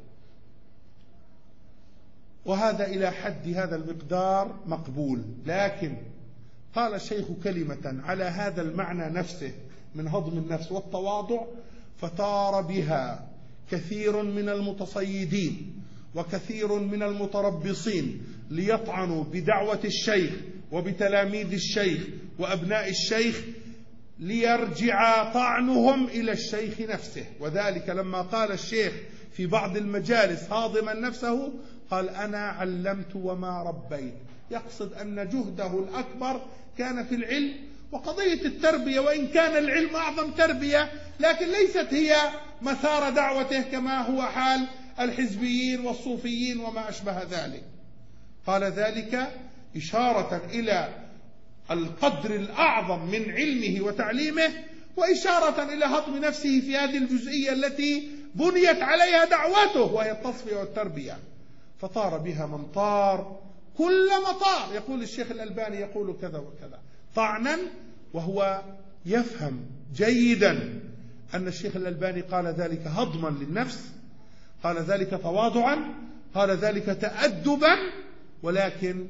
وهذا إلى حد هذا المقدار مقبول. لكن قال الشيخ كلمة على هذا المعنى نفسه من هضم النفس والتواضع، فطار بها كثير من المتصيدين وكثير من المتربصين ليطعنوا بدعوة الشيخ وبتلاميذ الشيخ وأبناء الشيخ، ليرجع طعنهم إلى الشيخ نفسه. وذلك لما قال الشيخ في بعض المجالس هاضما نفسه، قال: أنا علمت وما ربيت، يقصد أن جهده الأكبر كان في العلم. وقضية التربية، وإن كان العلم أعظم تربية، لكن ليست هي مسار دعوته كما هو حال الحزبيين والصوفيين وما أشبه ذلك. قال ذلك إشارة إلى القدر الأعظم من علمه وتعليمه، وإشارة إلى هضم نفسه في هذه الجزئية التي بنيت عليها دعوته، وهي التصفية والتربية. فطار بها من طار كل مطار. يقول الشيخ الألباني يقول كذا وكذا طعنا، وهو يفهم جيدا أن الشيخ الألباني قال ذلك هضما للنفس، قال ذلك تواضعا، قال ذلك تأدبا. ولكن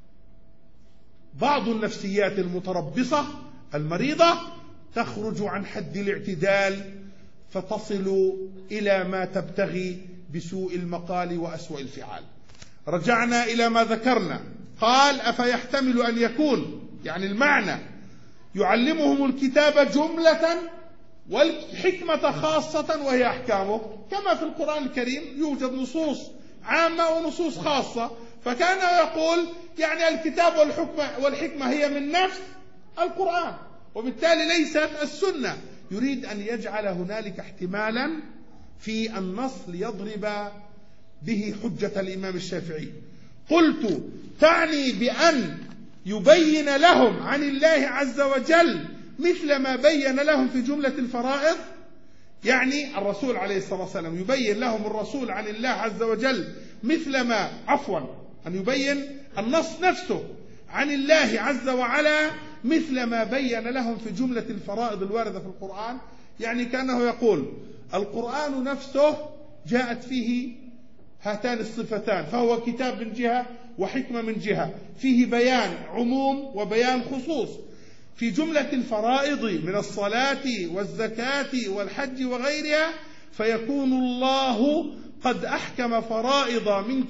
بعض النفسيات المتربصة المريضة تخرج عن حد الاعتدال فتصل إلى ما تبتغي بسوء المقال وأسوأ الفعال. رجعنا إلى ما ذكرنا. قال: أفيحتمل أن يكون، يعني المعنى، يعلمهم الكتاب جملة والحكمة خاصة وهي أحكامه، كما في القرآن الكريم يوجد نصوص عامة ونصوص خاصة. فكان يقول يعني الكتاب والحكمة هي من نفس القرآن، وبالتالي ليست السنة. يريد أن يجعل هنالك احتمالا في النص ليضرب به حجة الإمام الشافعي. قلت: تعني بأن يبين لهم عن الله عز وجل مثل ما بين لهم في جملة الفرائض؟ يعني الرسول عليه الصلاة والسلام يبين لهم الرسول عن الله عز وجل مثل ما أن يبين النص نفسه عن الله عز وعلا مثل ما بين لهم في جملة الفرائض الواردة في القرآن. يعني كأنه يقول القرآن نفسه جاءت فيه هاتان الصفتان، فهو كتاب من جهة وحكمة من جهة، فيه بيان عموم وبيان خصوص. في جملة الفرائض من الصلاة والزكاة والحج وغيرها فيكون الله قد أحكم فرائض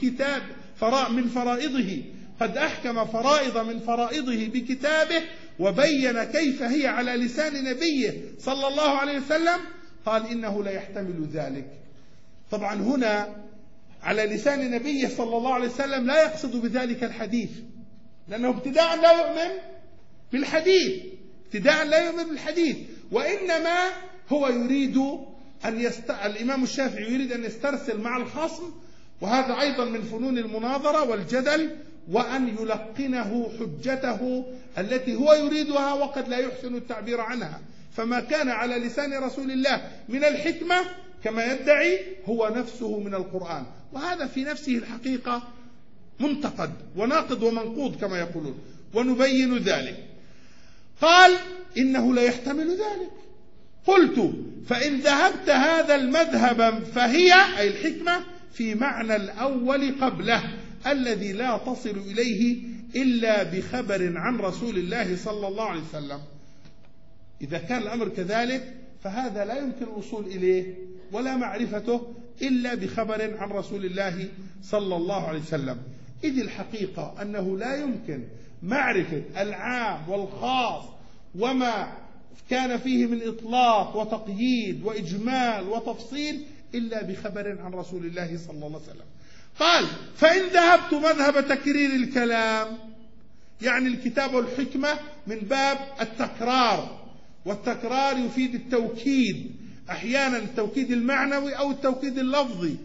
من فرائضه، قد أحكم فرائض من فرائضه بكتابه وبين كيف هي على لسان نبيه صلى الله عليه وسلم. قال إنه لا يحتمل ذلك. طبعا هنا على لسان نبيه صلى الله عليه وسلم لا يقصد بذلك الحديث، لأنه ابتداء لا يؤمن بالحديث، ابتداء لا يؤمن بالحديث، وإنما هو يريد الإمام الشافعي يريد أن يسترسل مع الخصم، وهذا أيضا من فنون المناظرة والجدل، وأن يلقنه حجته التي هو يريدها وقد لا يحسن التعبير عنها. فما كان على لسان رسول الله من الحكمة كما يدعي هو نفسه من القرآن، وهذا في نفسه الحقيقة منتقد وناقض ومنقوض كما يقولون، ونبين ذلك. قال إنه لا يحتمل ذلك. قلت فإن ذهبت هذا المذهب فهي أي الحكمة في معنى الأول قبله الذي لا تصل إليه إلا بخبر عن رسول الله صلى الله عليه وسلم. إذا كان الأمر كذلك فهذا لا يمكن الوصول إليه ولا معرفته إلا بخبر عن رسول الله صلى الله عليه وسلم. إذ الحقيقة أنه لا يمكن معرفة العام والخاص وما كان فيه من إطلاق وتقييد وإجمال وتفصيل إلا بخبر عن رسول الله صلى الله عليه وسلم. قال فإن ذهبت مذهب تكرير الكلام، يعني الكتاب والحكمة من باب التكرار، والتكرار يفيد التوكيد، أحيانا التوكيد المعنوي أو التوكيد اللفظي،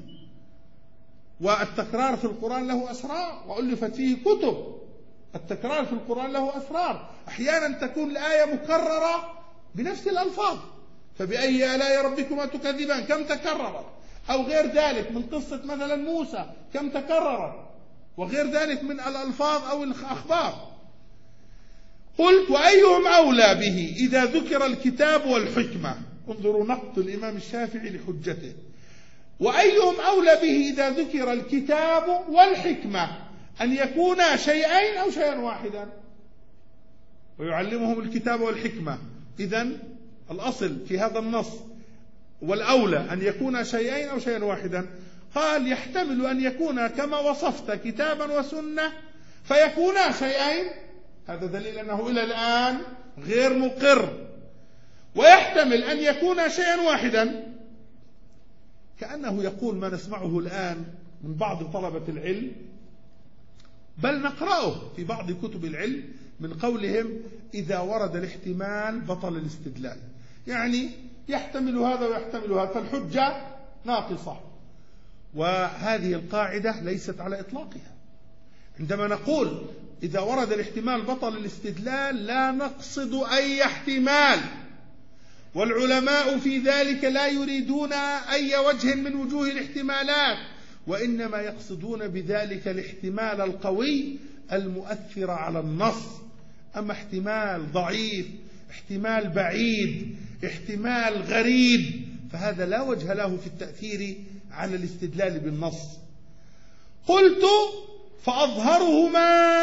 والتكرار في القرآن له أسرار وألفت فيه كتب. التكرار في القرآن له أسرار، أحيانا تكون الآية مكررة بنفس الألفاظ، فبأي آلاء ربكما تكذبان كم تكررت، أو غير ذلك من قصة مثلا موسى كم تكررت، وغير ذلك من الألفاظ أو الأخبار. قلت وأيهم أولى به إذا ذكر الكتاب والحكمة. انظروا نقد الإمام الشافعي لحجته. وأيهم أولى به إذا ذكر الكتاب والحكمة أن يكونا شيئين أو شيئا واحدا، ويعلمهم الكتاب والحكمة. إذن الأصل في هذا النص والأولى أن يكون شيئين أو شيئا واحدا. قال يحتمل أن يكون كما وصفت كتابا وسنة فيكونا شيئين، هذا دليل أنه إلى الآن غير مقر. ويحتمل أن يكون شيئا واحدا، كأنه يقول ما نسمعه الآن من بعض طلبة العلم، بل نقرأه في بعض كتب العلم من قولهم إذا ورد الاحتمال بطل الاستدلال، يعني يحتمل هذا ويحتمل هذا فالحجة ناقصة. وهذه القاعدة ليست على إطلاقها. عندما نقول إذا ورد الاحتمال بطل الاستدلال لا نقصد أي احتمال، والعلماء في ذلك لا يريدون أي وجه من وجوه الاحتمالات، وإنما يقصدون بذلك الاحتمال القوي المؤثر على النص. أما احتمال ضعيف، احتمال بعيد، احتمال غريب، فهذا لا وجه له في التأثير على الاستدلال بالنص. قلت فأظهرهما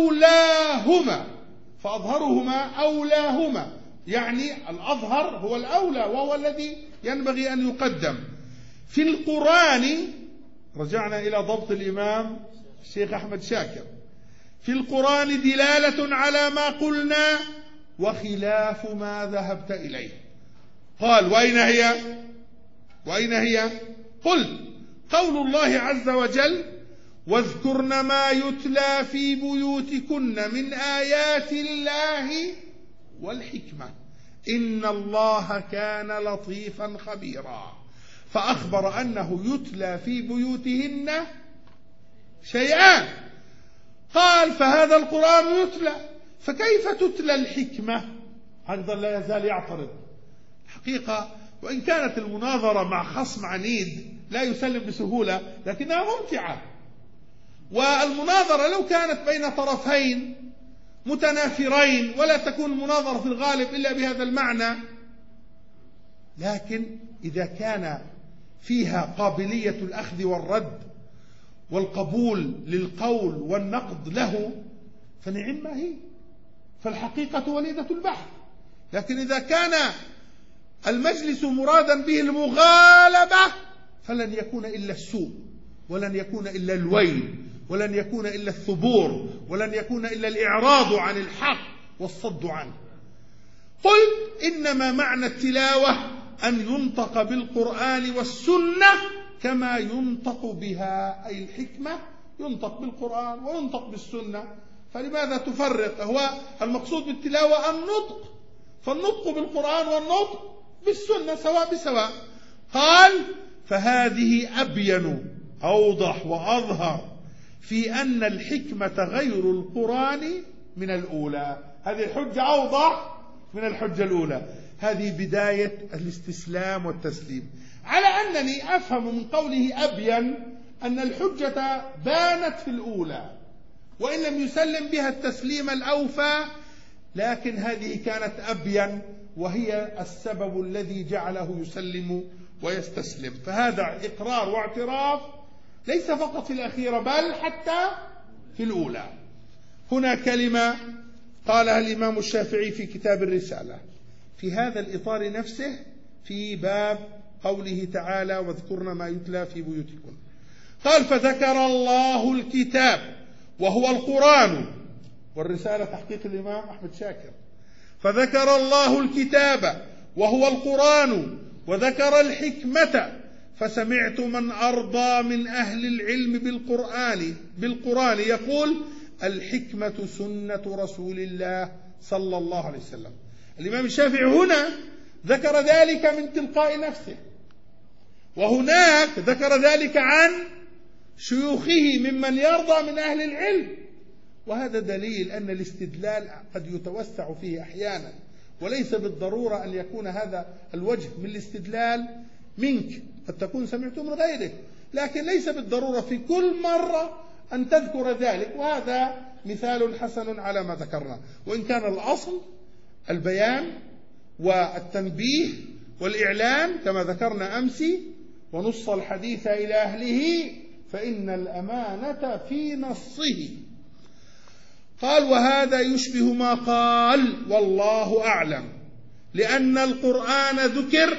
أولاهما، يعني الأظهر هو الأولى وهو الذي ينبغي أن يقدم. في القرآن رجعنا إلى ضبط الإمام الشيخ أحمد شاكر، في القرآن دلالة على ما قلنا وخلاف ما ذهبت إليه. قال وأين هي؟ قلت قول الله عز وجل واذكرن ما يتلى في بيوتكن من آيات الله والحكمة إن الله كان لطيفا خبيرا، فأخبر أنه يتلى في بيوتهن شيئان. قال فهذا القرآن يتلى، فكيف تتلى الحكمة؟ أيضا لا يزال يعترض. حقيقة وإن كانت المناظرة مع خصم عنيد لا يسلم بسهولة لكنها ممتعة، والمناظرة لو كانت بين طرفين متنافرين ولا تكون المناظرة في الغالب إلا بهذا المعنى، لكن إذا كان فيها قابلية الأخذ والرد والقبول للقول والنقد له فنعم ما هي، فالحقيقة وليدة البحث. لكن إذا كان المجلس مرادا به المغالبة فلن يكون إلا السوء، ولن يكون إلا الويل، ولن يكون إلا الثبور، ولن يكون إلا الإعراض عن الحق والصد عنه. قل إنما معنى التلاوة أن ينطق بالقرآن والسنة كما ينطق بها، أي الحكمة ينطق بالقرآن وينطق بالسنة. فلماذا تفرق؟ هو المقصود بالتلاوة النطق، فالنطق بالقرآن والنطق بالسنة سواء بسواء. قال فهذه أبين أوضح وأظهر في أن الحكمة غير القرآن من الأولى. هذه الحجة أوضح من الحجة الأولى. هذه بداية الاستسلام والتسليم، على أنني أفهم من قوله أبين أن الحجة بانت في الأولى وإن لم يسلم بها التسليم الأوفى، لكن هذه كانت أبين وهي السبب الذي جعله يسلم ويستسلم. فهذا إقرار واعتراف ليس فقط في الأخيرة بل حتى في الأولى. هنا كلمة قالها الإمام الشافعي في كتاب الرسالة في هذا الإطار نفسه، في باب قوله تعالى واذكرن ما يتلى في بيوتكم. قال فذكر الله الكتاب وهو القرآن، والرسالة تحقيق الإمام أحمد شاكر. فذكر الله الكتاب وهو القرآن وذكر الحكمة، فسمعت من أرضى من أهل العلم بالقرآن يقول الحكمة سنة رسول الله صلى الله عليه وسلم. الإمام الشافعي هنا ذكر ذلك من تلقاء نفسه، وهناك ذكر ذلك عن شيوخه ممن يرضى من أهل العلم. وهذا دليل أن الاستدلال قد يتوسع فيه أحيانا، وليس بالضرورة أن يكون هذا الوجه من الاستدلال منك، قد تكون سمعته من غيرك، لكن ليس بالضرورة في كل مرة أن تذكر ذلك. وهذا مثال حسن على ما ذكرنا، وإن كان الأصل البيان والتنبيه والإعلان كما ذكرنا أمس، ونص الحديث إلى أهله فإن الأمانة في نصه. قال وهذا يشبه ما قال والله أعلم، لأن القرآن ذكر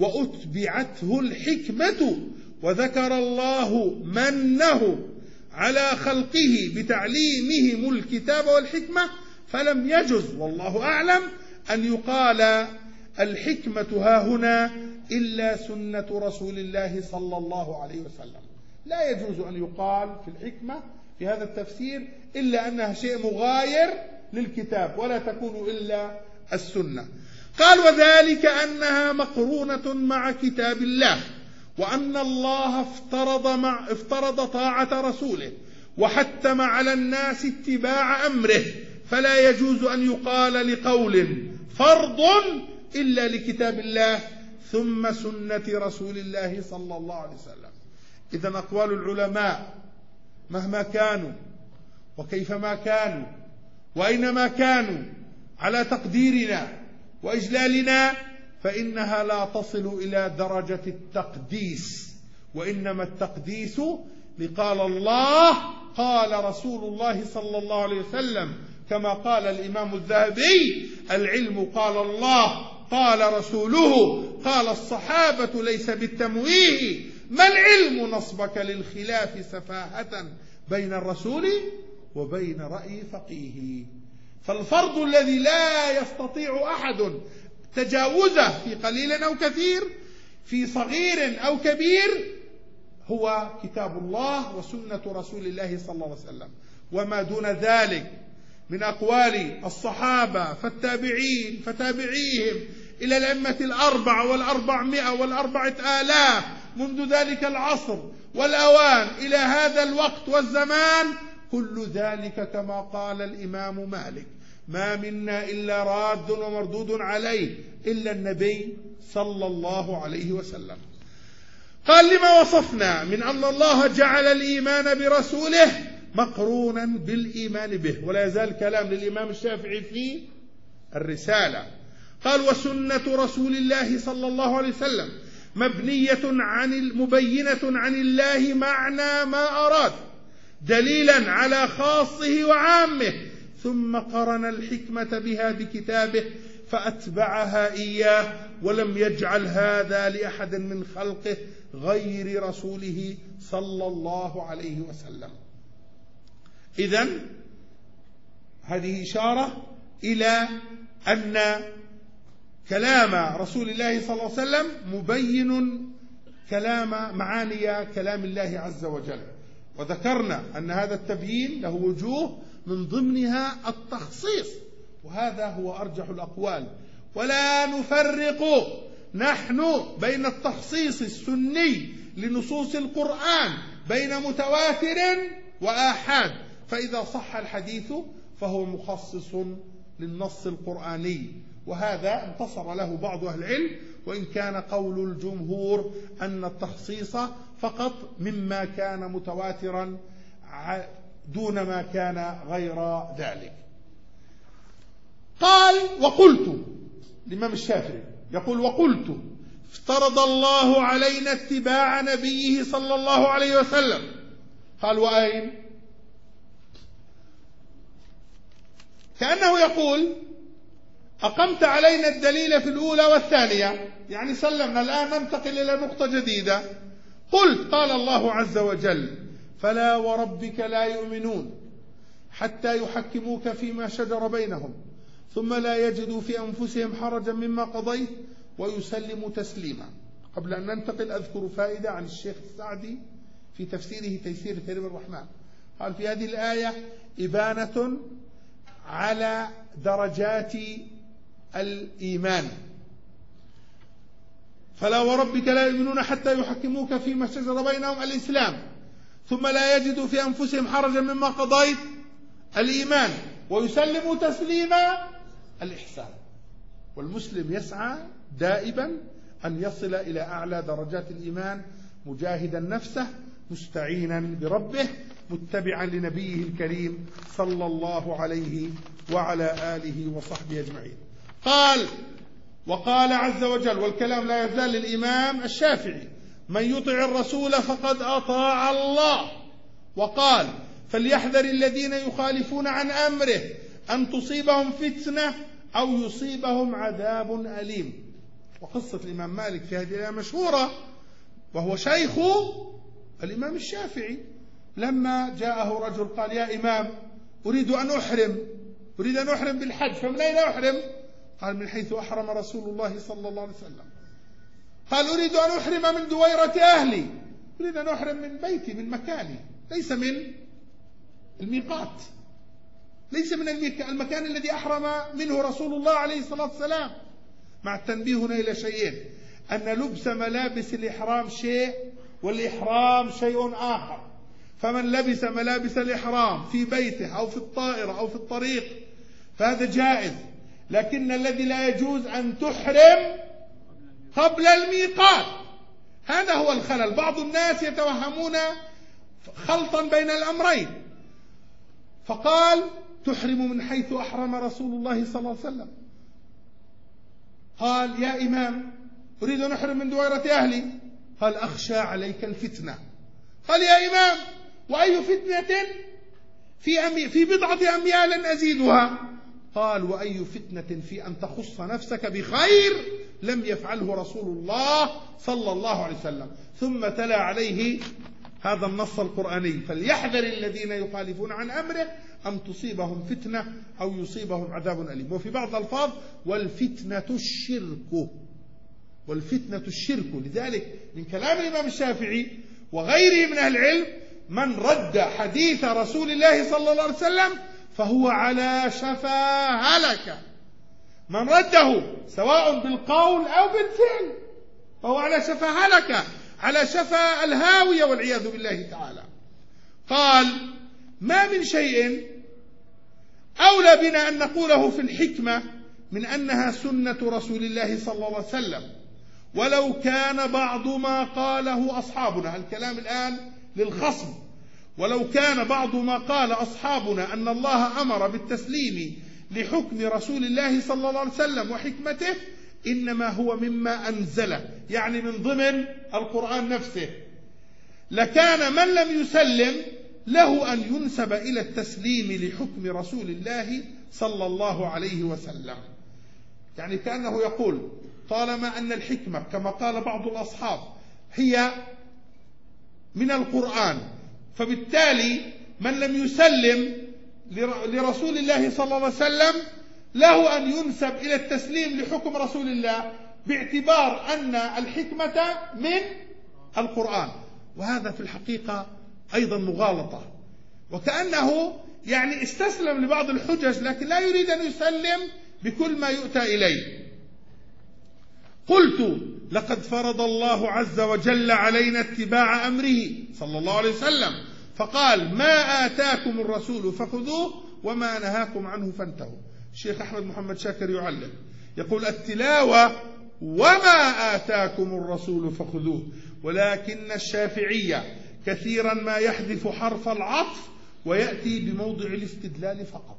وأتبعته الحكمة، وذكر الله منه على خلقه بتعليمهم الكتاب والحكمة، فلم يجز والله أعلم أن يقال الحكمة ها هنا إلا سنة رسول الله صلى الله عليه وسلم. لا يجوز أن يقال في الحكمة في هذا التفسير إلا أنها شيء مغاير للكتاب، ولا تكون إلا السنة. قال وذلك أنها مقرونة مع كتاب الله، وأن الله افترض طاعة رسوله وحتم على الناس اتباع أمره، فلا يجوز أن يقال لقول فرض إلا لكتاب الله ثم سنة رسول الله صلى الله عليه وسلم. إذن أقوال العلماء مهما كانوا وكيفما كانوا وأينما كانوا على تقديرنا وإجلالنا، فإنها لا تصل إلى درجة التقديس، وإنما التقديس لقال الله قال رسول الله صلى الله عليه وسلم، كما قال الإمام الذهبي العلم قال الله قال رسوله قال الصحابة ليس بالتمويه، ما العلم نصبك للخلاف سفاهة بين الرسول وبين رأي فقيه. فالفرض الذي لا يستطيع أحد تجاوزه في قليل أو كثير، في صغير أو كبير، هو كتاب الله وسنة رسول الله صلى الله عليه وسلم. وما دون ذلك من أقوال الصحابة فالتابعين فتابعيهم إلى الأئمة الأربعة والأربعمائة والأربعة آلاف منذ ذلك العصر والأوان إلى هذا الوقت والزمان، كل ذلك كما قال الإمام مالك ما منا إلا راد ومردود عليه إلا النبي صلى الله عليه وسلم. قال لما وصفنا من أن الله جعل الإيمان برسوله مقرونا بالإيمان به، ولا يزال كلام للإمام الشافعي في الرسالة. قال وسنة رسول الله صلى الله عليه وسلم، مبينة عن الله معنى ما أراد، دليلا على خاصه وعامه، ثم قرن الحكمة بها بكتابه فأتبعها إياه، ولم يجعل هذا لأحد من خلقه غير رسوله صلى الله عليه وسلم. إذن هذه إشارة إلى أن كلام رسول الله صلى الله عليه وسلم مبين معاني كلام الله عز وجل. وذكرنا أن هذا التبيين له وجوه من ضمنها التخصيص، وهذا هو أرجح الأقوال. ولا نفرق نحن بين التخصيص السني لنصوص القرآن بين متواتر وآحاد، فإذا صح الحديث فهو مخصص للنص القرآني، وهذا انتصر له بعض أهل العلم، وإن كان قول الجمهور أن التخصيص فقط مما كان متواترا دون ما كان غير ذلك. قال وقلت، الإمام الشافعي يقول وقلت افترض الله علينا اتباع نبيه صلى الله عليه وسلم. قال وأين؟ كأنه يقول أقمت علينا الدليل في الأولى والثانية، يعني سلمنا، الآن ننتقل إلى نقطة جديدة. قلت قال الله عز وجل فلا وربك لا يؤمنون حتى يحكموك فيما شجر بينهم ثم لا يجدوا في أنفسهم حرجا مما قضيت ويسلموا تسليما. قبل أن ننتقل أذكر فائدة عن الشيخ السعدي في تفسيره تيسير كريم الرحمن. قال في هذه الآية إبانة على درجات الإيمان. فلا وربك لا يؤمنون حتى يحكموك فيما شجر بينهم الإسلام ثم لا يجدوا في أنفسهم حرجا مما قضيت الإيمان ويسلموا تسليما الإحسان. والمسلم يسعى دائما أن يصل إلى أعلى درجات الإيمان مجاهدا نفسه مستعينا بربه متبعا لنبيه الكريم صلى الله عليه وعلى آله وصحبه أجمعين. قال وقال عز وجل، والكلام لا يزال للإمام الشافعي، من يطع الرسول فقد أطاع الله. وقال فليحذر الذين يخالفون عن أمره أن تصيبهم فتنة أو يصيبهم عذاب أليم. وقصة الإمام مالك في هذه الآية مشهورة، وهو شيخ الإمام الشافعي، لما جاءه رجل قال يا إمام أريد أن أحرم بالحج، فمن أين أحرم؟ قال من حيث أحرم رسول الله صلى الله عليه وسلم. قال أريد أن أحرم من دويرة أهلي، أريد أن أحرم من بيتي من مكاني، ليس من الميقات، ليس من المكان الذي أحرم منه رسول الله عليه الصلاة والسلام. مع التنبيه هنا إلى شيئين، أن لبس ملابس الإحرام شيء والإحرام شيء آخر. فمن لبس ملابس الإحرام في بيته أو في الطائرة أو في الطريق فهذا جائز، لكن الذي لا يجوز أن تحرم قبل الميقات، هذا هو الخلل. بعض الناس يتوهمون خلطا بين الأمرين، فقال تحرم من حيث أحرم رسول الله صلى الله عليه وسلم. قال يا إمام أريد أن أحرم من دويرة أهلي، قال أخشى عليك الفتنة. قال يا إمام وأي فتنة في بضعة أميال أزيدها؟ قال وأي فتنة في أن تخص نفسك بخير لم يفعله رسول الله صلى الله عليه وسلم. ثم تلا عليه هذا النص القرآني، فليحذر الذين يخالفون عن أمره أن تصيبهم فتنة أو يصيبهم عذاب أليم. وفي بعض الألفاظ والفتنة الشرك. لذلك من كلام الإمام الشافعي وغيره من أهل العلم من رد حديث رسول الله صلى الله عليه وسلم فهو على شفا هلكة. من رده سواء بالقول أو بالفعل فهو على شفا هلكة، على شفا الهاوية والعياذ بالله تعالى. قال ما من شيء أولى بنا أن نقوله في الحكمة من أنها سنة رسول الله صلى الله عليه وسلم، ولو كان بعض ما قاله أصحابنا، الكلام الآن للخصم، ولو كان بعض ما قال أصحابنا أن الله أمر بالتسليم لحكم رسول الله صلى الله عليه وسلم وحكمته إنما هو مما أنزله، يعني من ضمن القرآن نفسه، لكان من لم يسلم له أن ينسب إلى التسليم لحكم رسول الله صلى الله عليه وسلم. يعني كأنه يقول طالما أن الحكمة كما قال بعض الأصحاب هي من القرآن، فبالتالي من لم يسلم لرسول الله صلى الله عليه وسلم له أن ينسب إلى التسليم لحكم رسول الله، باعتبار أن الحكمة من القرآن. وهذا في الحقيقة أيضا مغالطة، وكأنه يعني استسلم لبعض الحجج لكن لا يريد أن يسلم بكل ما يؤتى إليه. قلت لقد فرض الله عز وجل علينا اتباع أمره صلى الله عليه وسلم، فقال ما آتاكم الرسول فخذوه وما نهاكم عنه فانتهوا. الشيخ أحمد محمد شاكر يعلق يقول التلاوة وما آتاكم الرسول فخذوه، ولكن الشافعية كثيرا ما يحذف حرف العطف ويأتي بموضع الاستدلال فقط.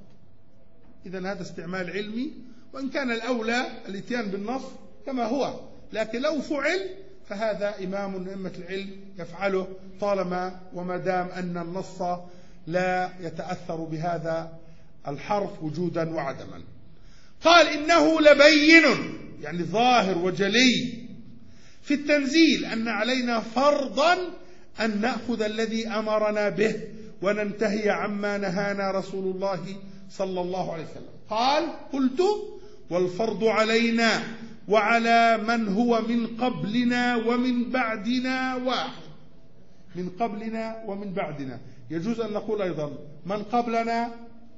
إذن هذا استعمال علمي، وإن كان الأولى الاتيان بالنص كما هو، لكن لو فعل فهذا إمام من أئمة العلم يفعله طالما وما دام أن النص لا يتأثر بهذا الحرف وجودا وعدما. قال إنه لبين، يعني ظاهر وجلي في التنزيل أن علينا فرضا أن نأخذ الذي أمرنا به وننتهي عما نهانا رسول الله صلى الله عليه وسلم. قال قلت والفرض علينا وعلى من هو من قبلنا ومن بعدنا واحد. من قبلنا ومن بعدنا، يجوز أن نقول أيضا من قبلنا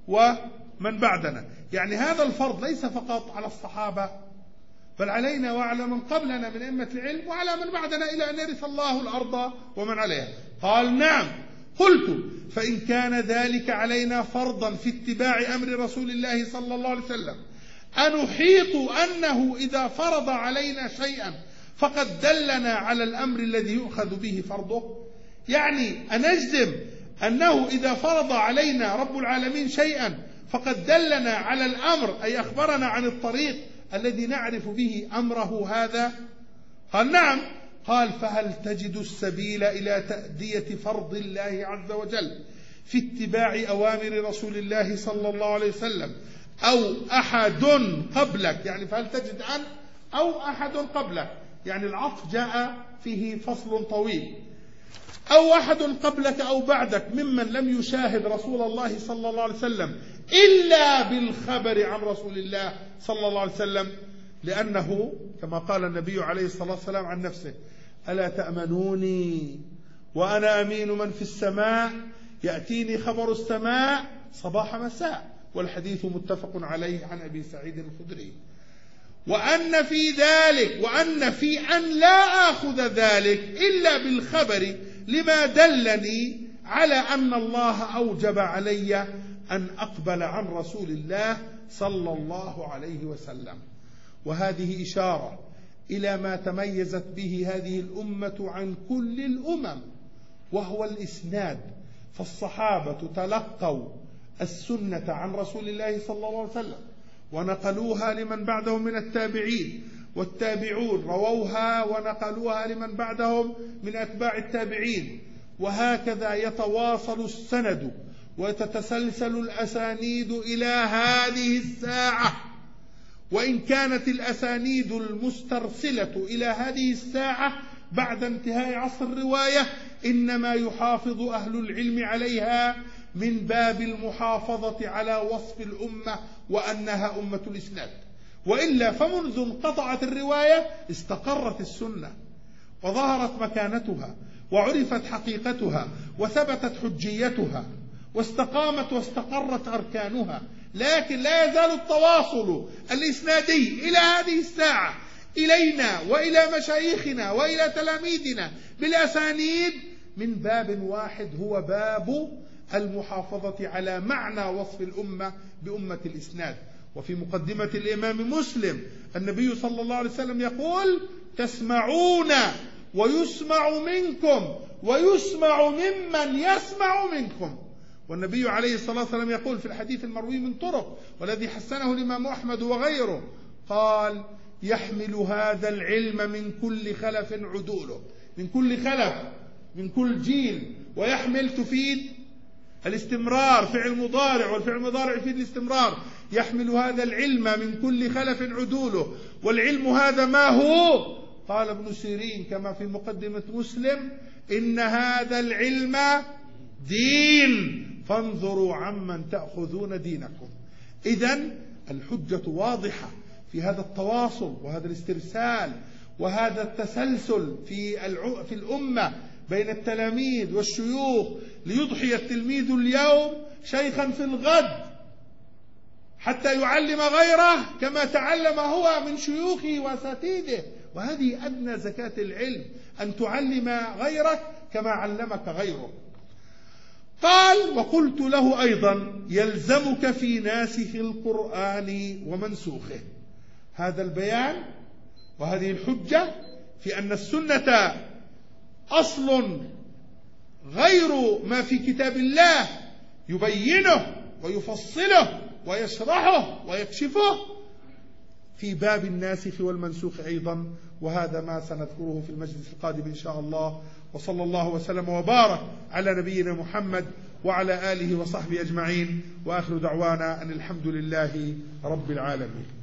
ومن بعدنا، يعني هذا الفرض ليس فقط على الصحابة بل علينا وعلى من قبلنا من أئمة العلم وعلى من بعدنا إلى أن يرث الله الأرض ومن عليها. قال نعم. قلت فإن كان ذلك علينا فرضا في اتباع أمر رسول الله صلى الله عليه وسلم أنحيط أنه إذا فرض علينا شيئا فقد دلنا على الأمر الذي يؤخذ به فرضه، يعني أنجزم أنه إذا فرض علينا رب العالمين شيئا فقد دلنا على الأمر، أي أخبرنا عن الطريق الذي نعرف به أمره هذا؟ قال نعم. قال فهل تجد السبيل إلى تأدية فرض الله عز وجل في اتباع أوامر رسول الله صلى الله عليه وسلم أو أحد قبلك؟ يعني فهل تجد أن أو أحد قبلك، يعني العطف جاء فيه فصل طويل. أو أحد قبلك أو بعدك ممن لم يشاهد رسول الله صلى الله عليه وسلم إلا بالخبر عن رسول الله صلى الله عليه وسلم، لأنه كما قال النبي عليه الصلاة والسلام عن نفسه ألا تأمنوني وأنا أمين من في السماء يأتيني خبر السماء صباح مساء، والحديث متفق عليه عن أبي سعيد الخدري. وأن في ذلك وأن في أن لا آخذ ذلك إلا بالخبر لما دلني على أن الله أوجب علي أن أقبل عن رسول الله صلى الله عليه وسلم. وهذه إشارة إلى ما تميزت به هذه الأمة عن كل الأمم، وهو الإسناد. فالصحابة تلقوا السنة عن رسول الله صلى الله عليه وسلم ونقلوها لمن بعدهم من التابعين، والتابعون رووها ونقلوها لمن بعدهم من أتباع التابعين، وهكذا يتواصل السند وتتسلسل الأسانيد إلى هذه الساعة. وإن كانت الأسانيد المسترسلة إلى هذه الساعة بعد انتهاء عصر الرواية إنما يحافظ أهل العلم عليها من باب المحافظة على وصف الأمة وأنها أمة الإسناد، وإلا فمنذ انقطعت الرواية استقرت السنة وظهرت مكانتها وعرفت حقيقتها وثبتت حجيتها واستقامت واستقرت أركانها. لكن لا يزال التواصل الإسنادي إلى هذه الساعة إلينا وإلى مشايخنا وإلى تلاميذنا بالأسانيد من باب واحد، هو باب المحافظة على معنى وصف الأمة بأمة الإسناد. وفي مقدمة الإمام مسلم النبي صلى الله عليه وسلم يقول تسمعون ويسمع منكم ويسمع ممن يسمع منكم. والنبي عليه الصلاة والسلام يقول في الحديث المروي من طرق والذي حسنه الإمام أحمد وغيره، قال يحمل هذا العلم من كل خلف عدوله، من كل خلف، من كل جيل. ويحمل تفيد الاستمرار، فعل مضارع، والفعل المضارع يفيد الاستمرار. يحمل هذا العلم من كل خلف عدوله. والعلم هذا ما هو؟ قال ابن سيرين كما في مقدمة مسلم: إن هذا العلم دين فانظروا عمن تأخذون دينكم. إذن الحجة واضحة في هذا التواصل وهذا الاسترسال وهذا التسلسل في الأمة بين التلاميذ والشيوخ، ليضحي التلميذ اليوم شيخا في الغد حتى يعلم غيره كما تعلم هو من شيوخه وأساتذته. وهذه أدنى زكاة العلم، أن تعلم غيرك كما علمك غيرك. قال: وقلت له أيضا: يلزمك في ناسخ القرآن ومنسوخه. هذا البيان وهذه الحجة في أن السنة أصل غير ما في كتاب الله يبينه ويفصله ويشرحه ويكشفه، في باب الناسخ والمنسوخ أيضا. وهذا ما سنذكره في المجلس القادم إن شاء الله. وصلى الله وسلم وبارك على نبينا محمد وعلى آله وصحبه أجمعين، وآخر دعوانا أن الحمد لله رب العالمين.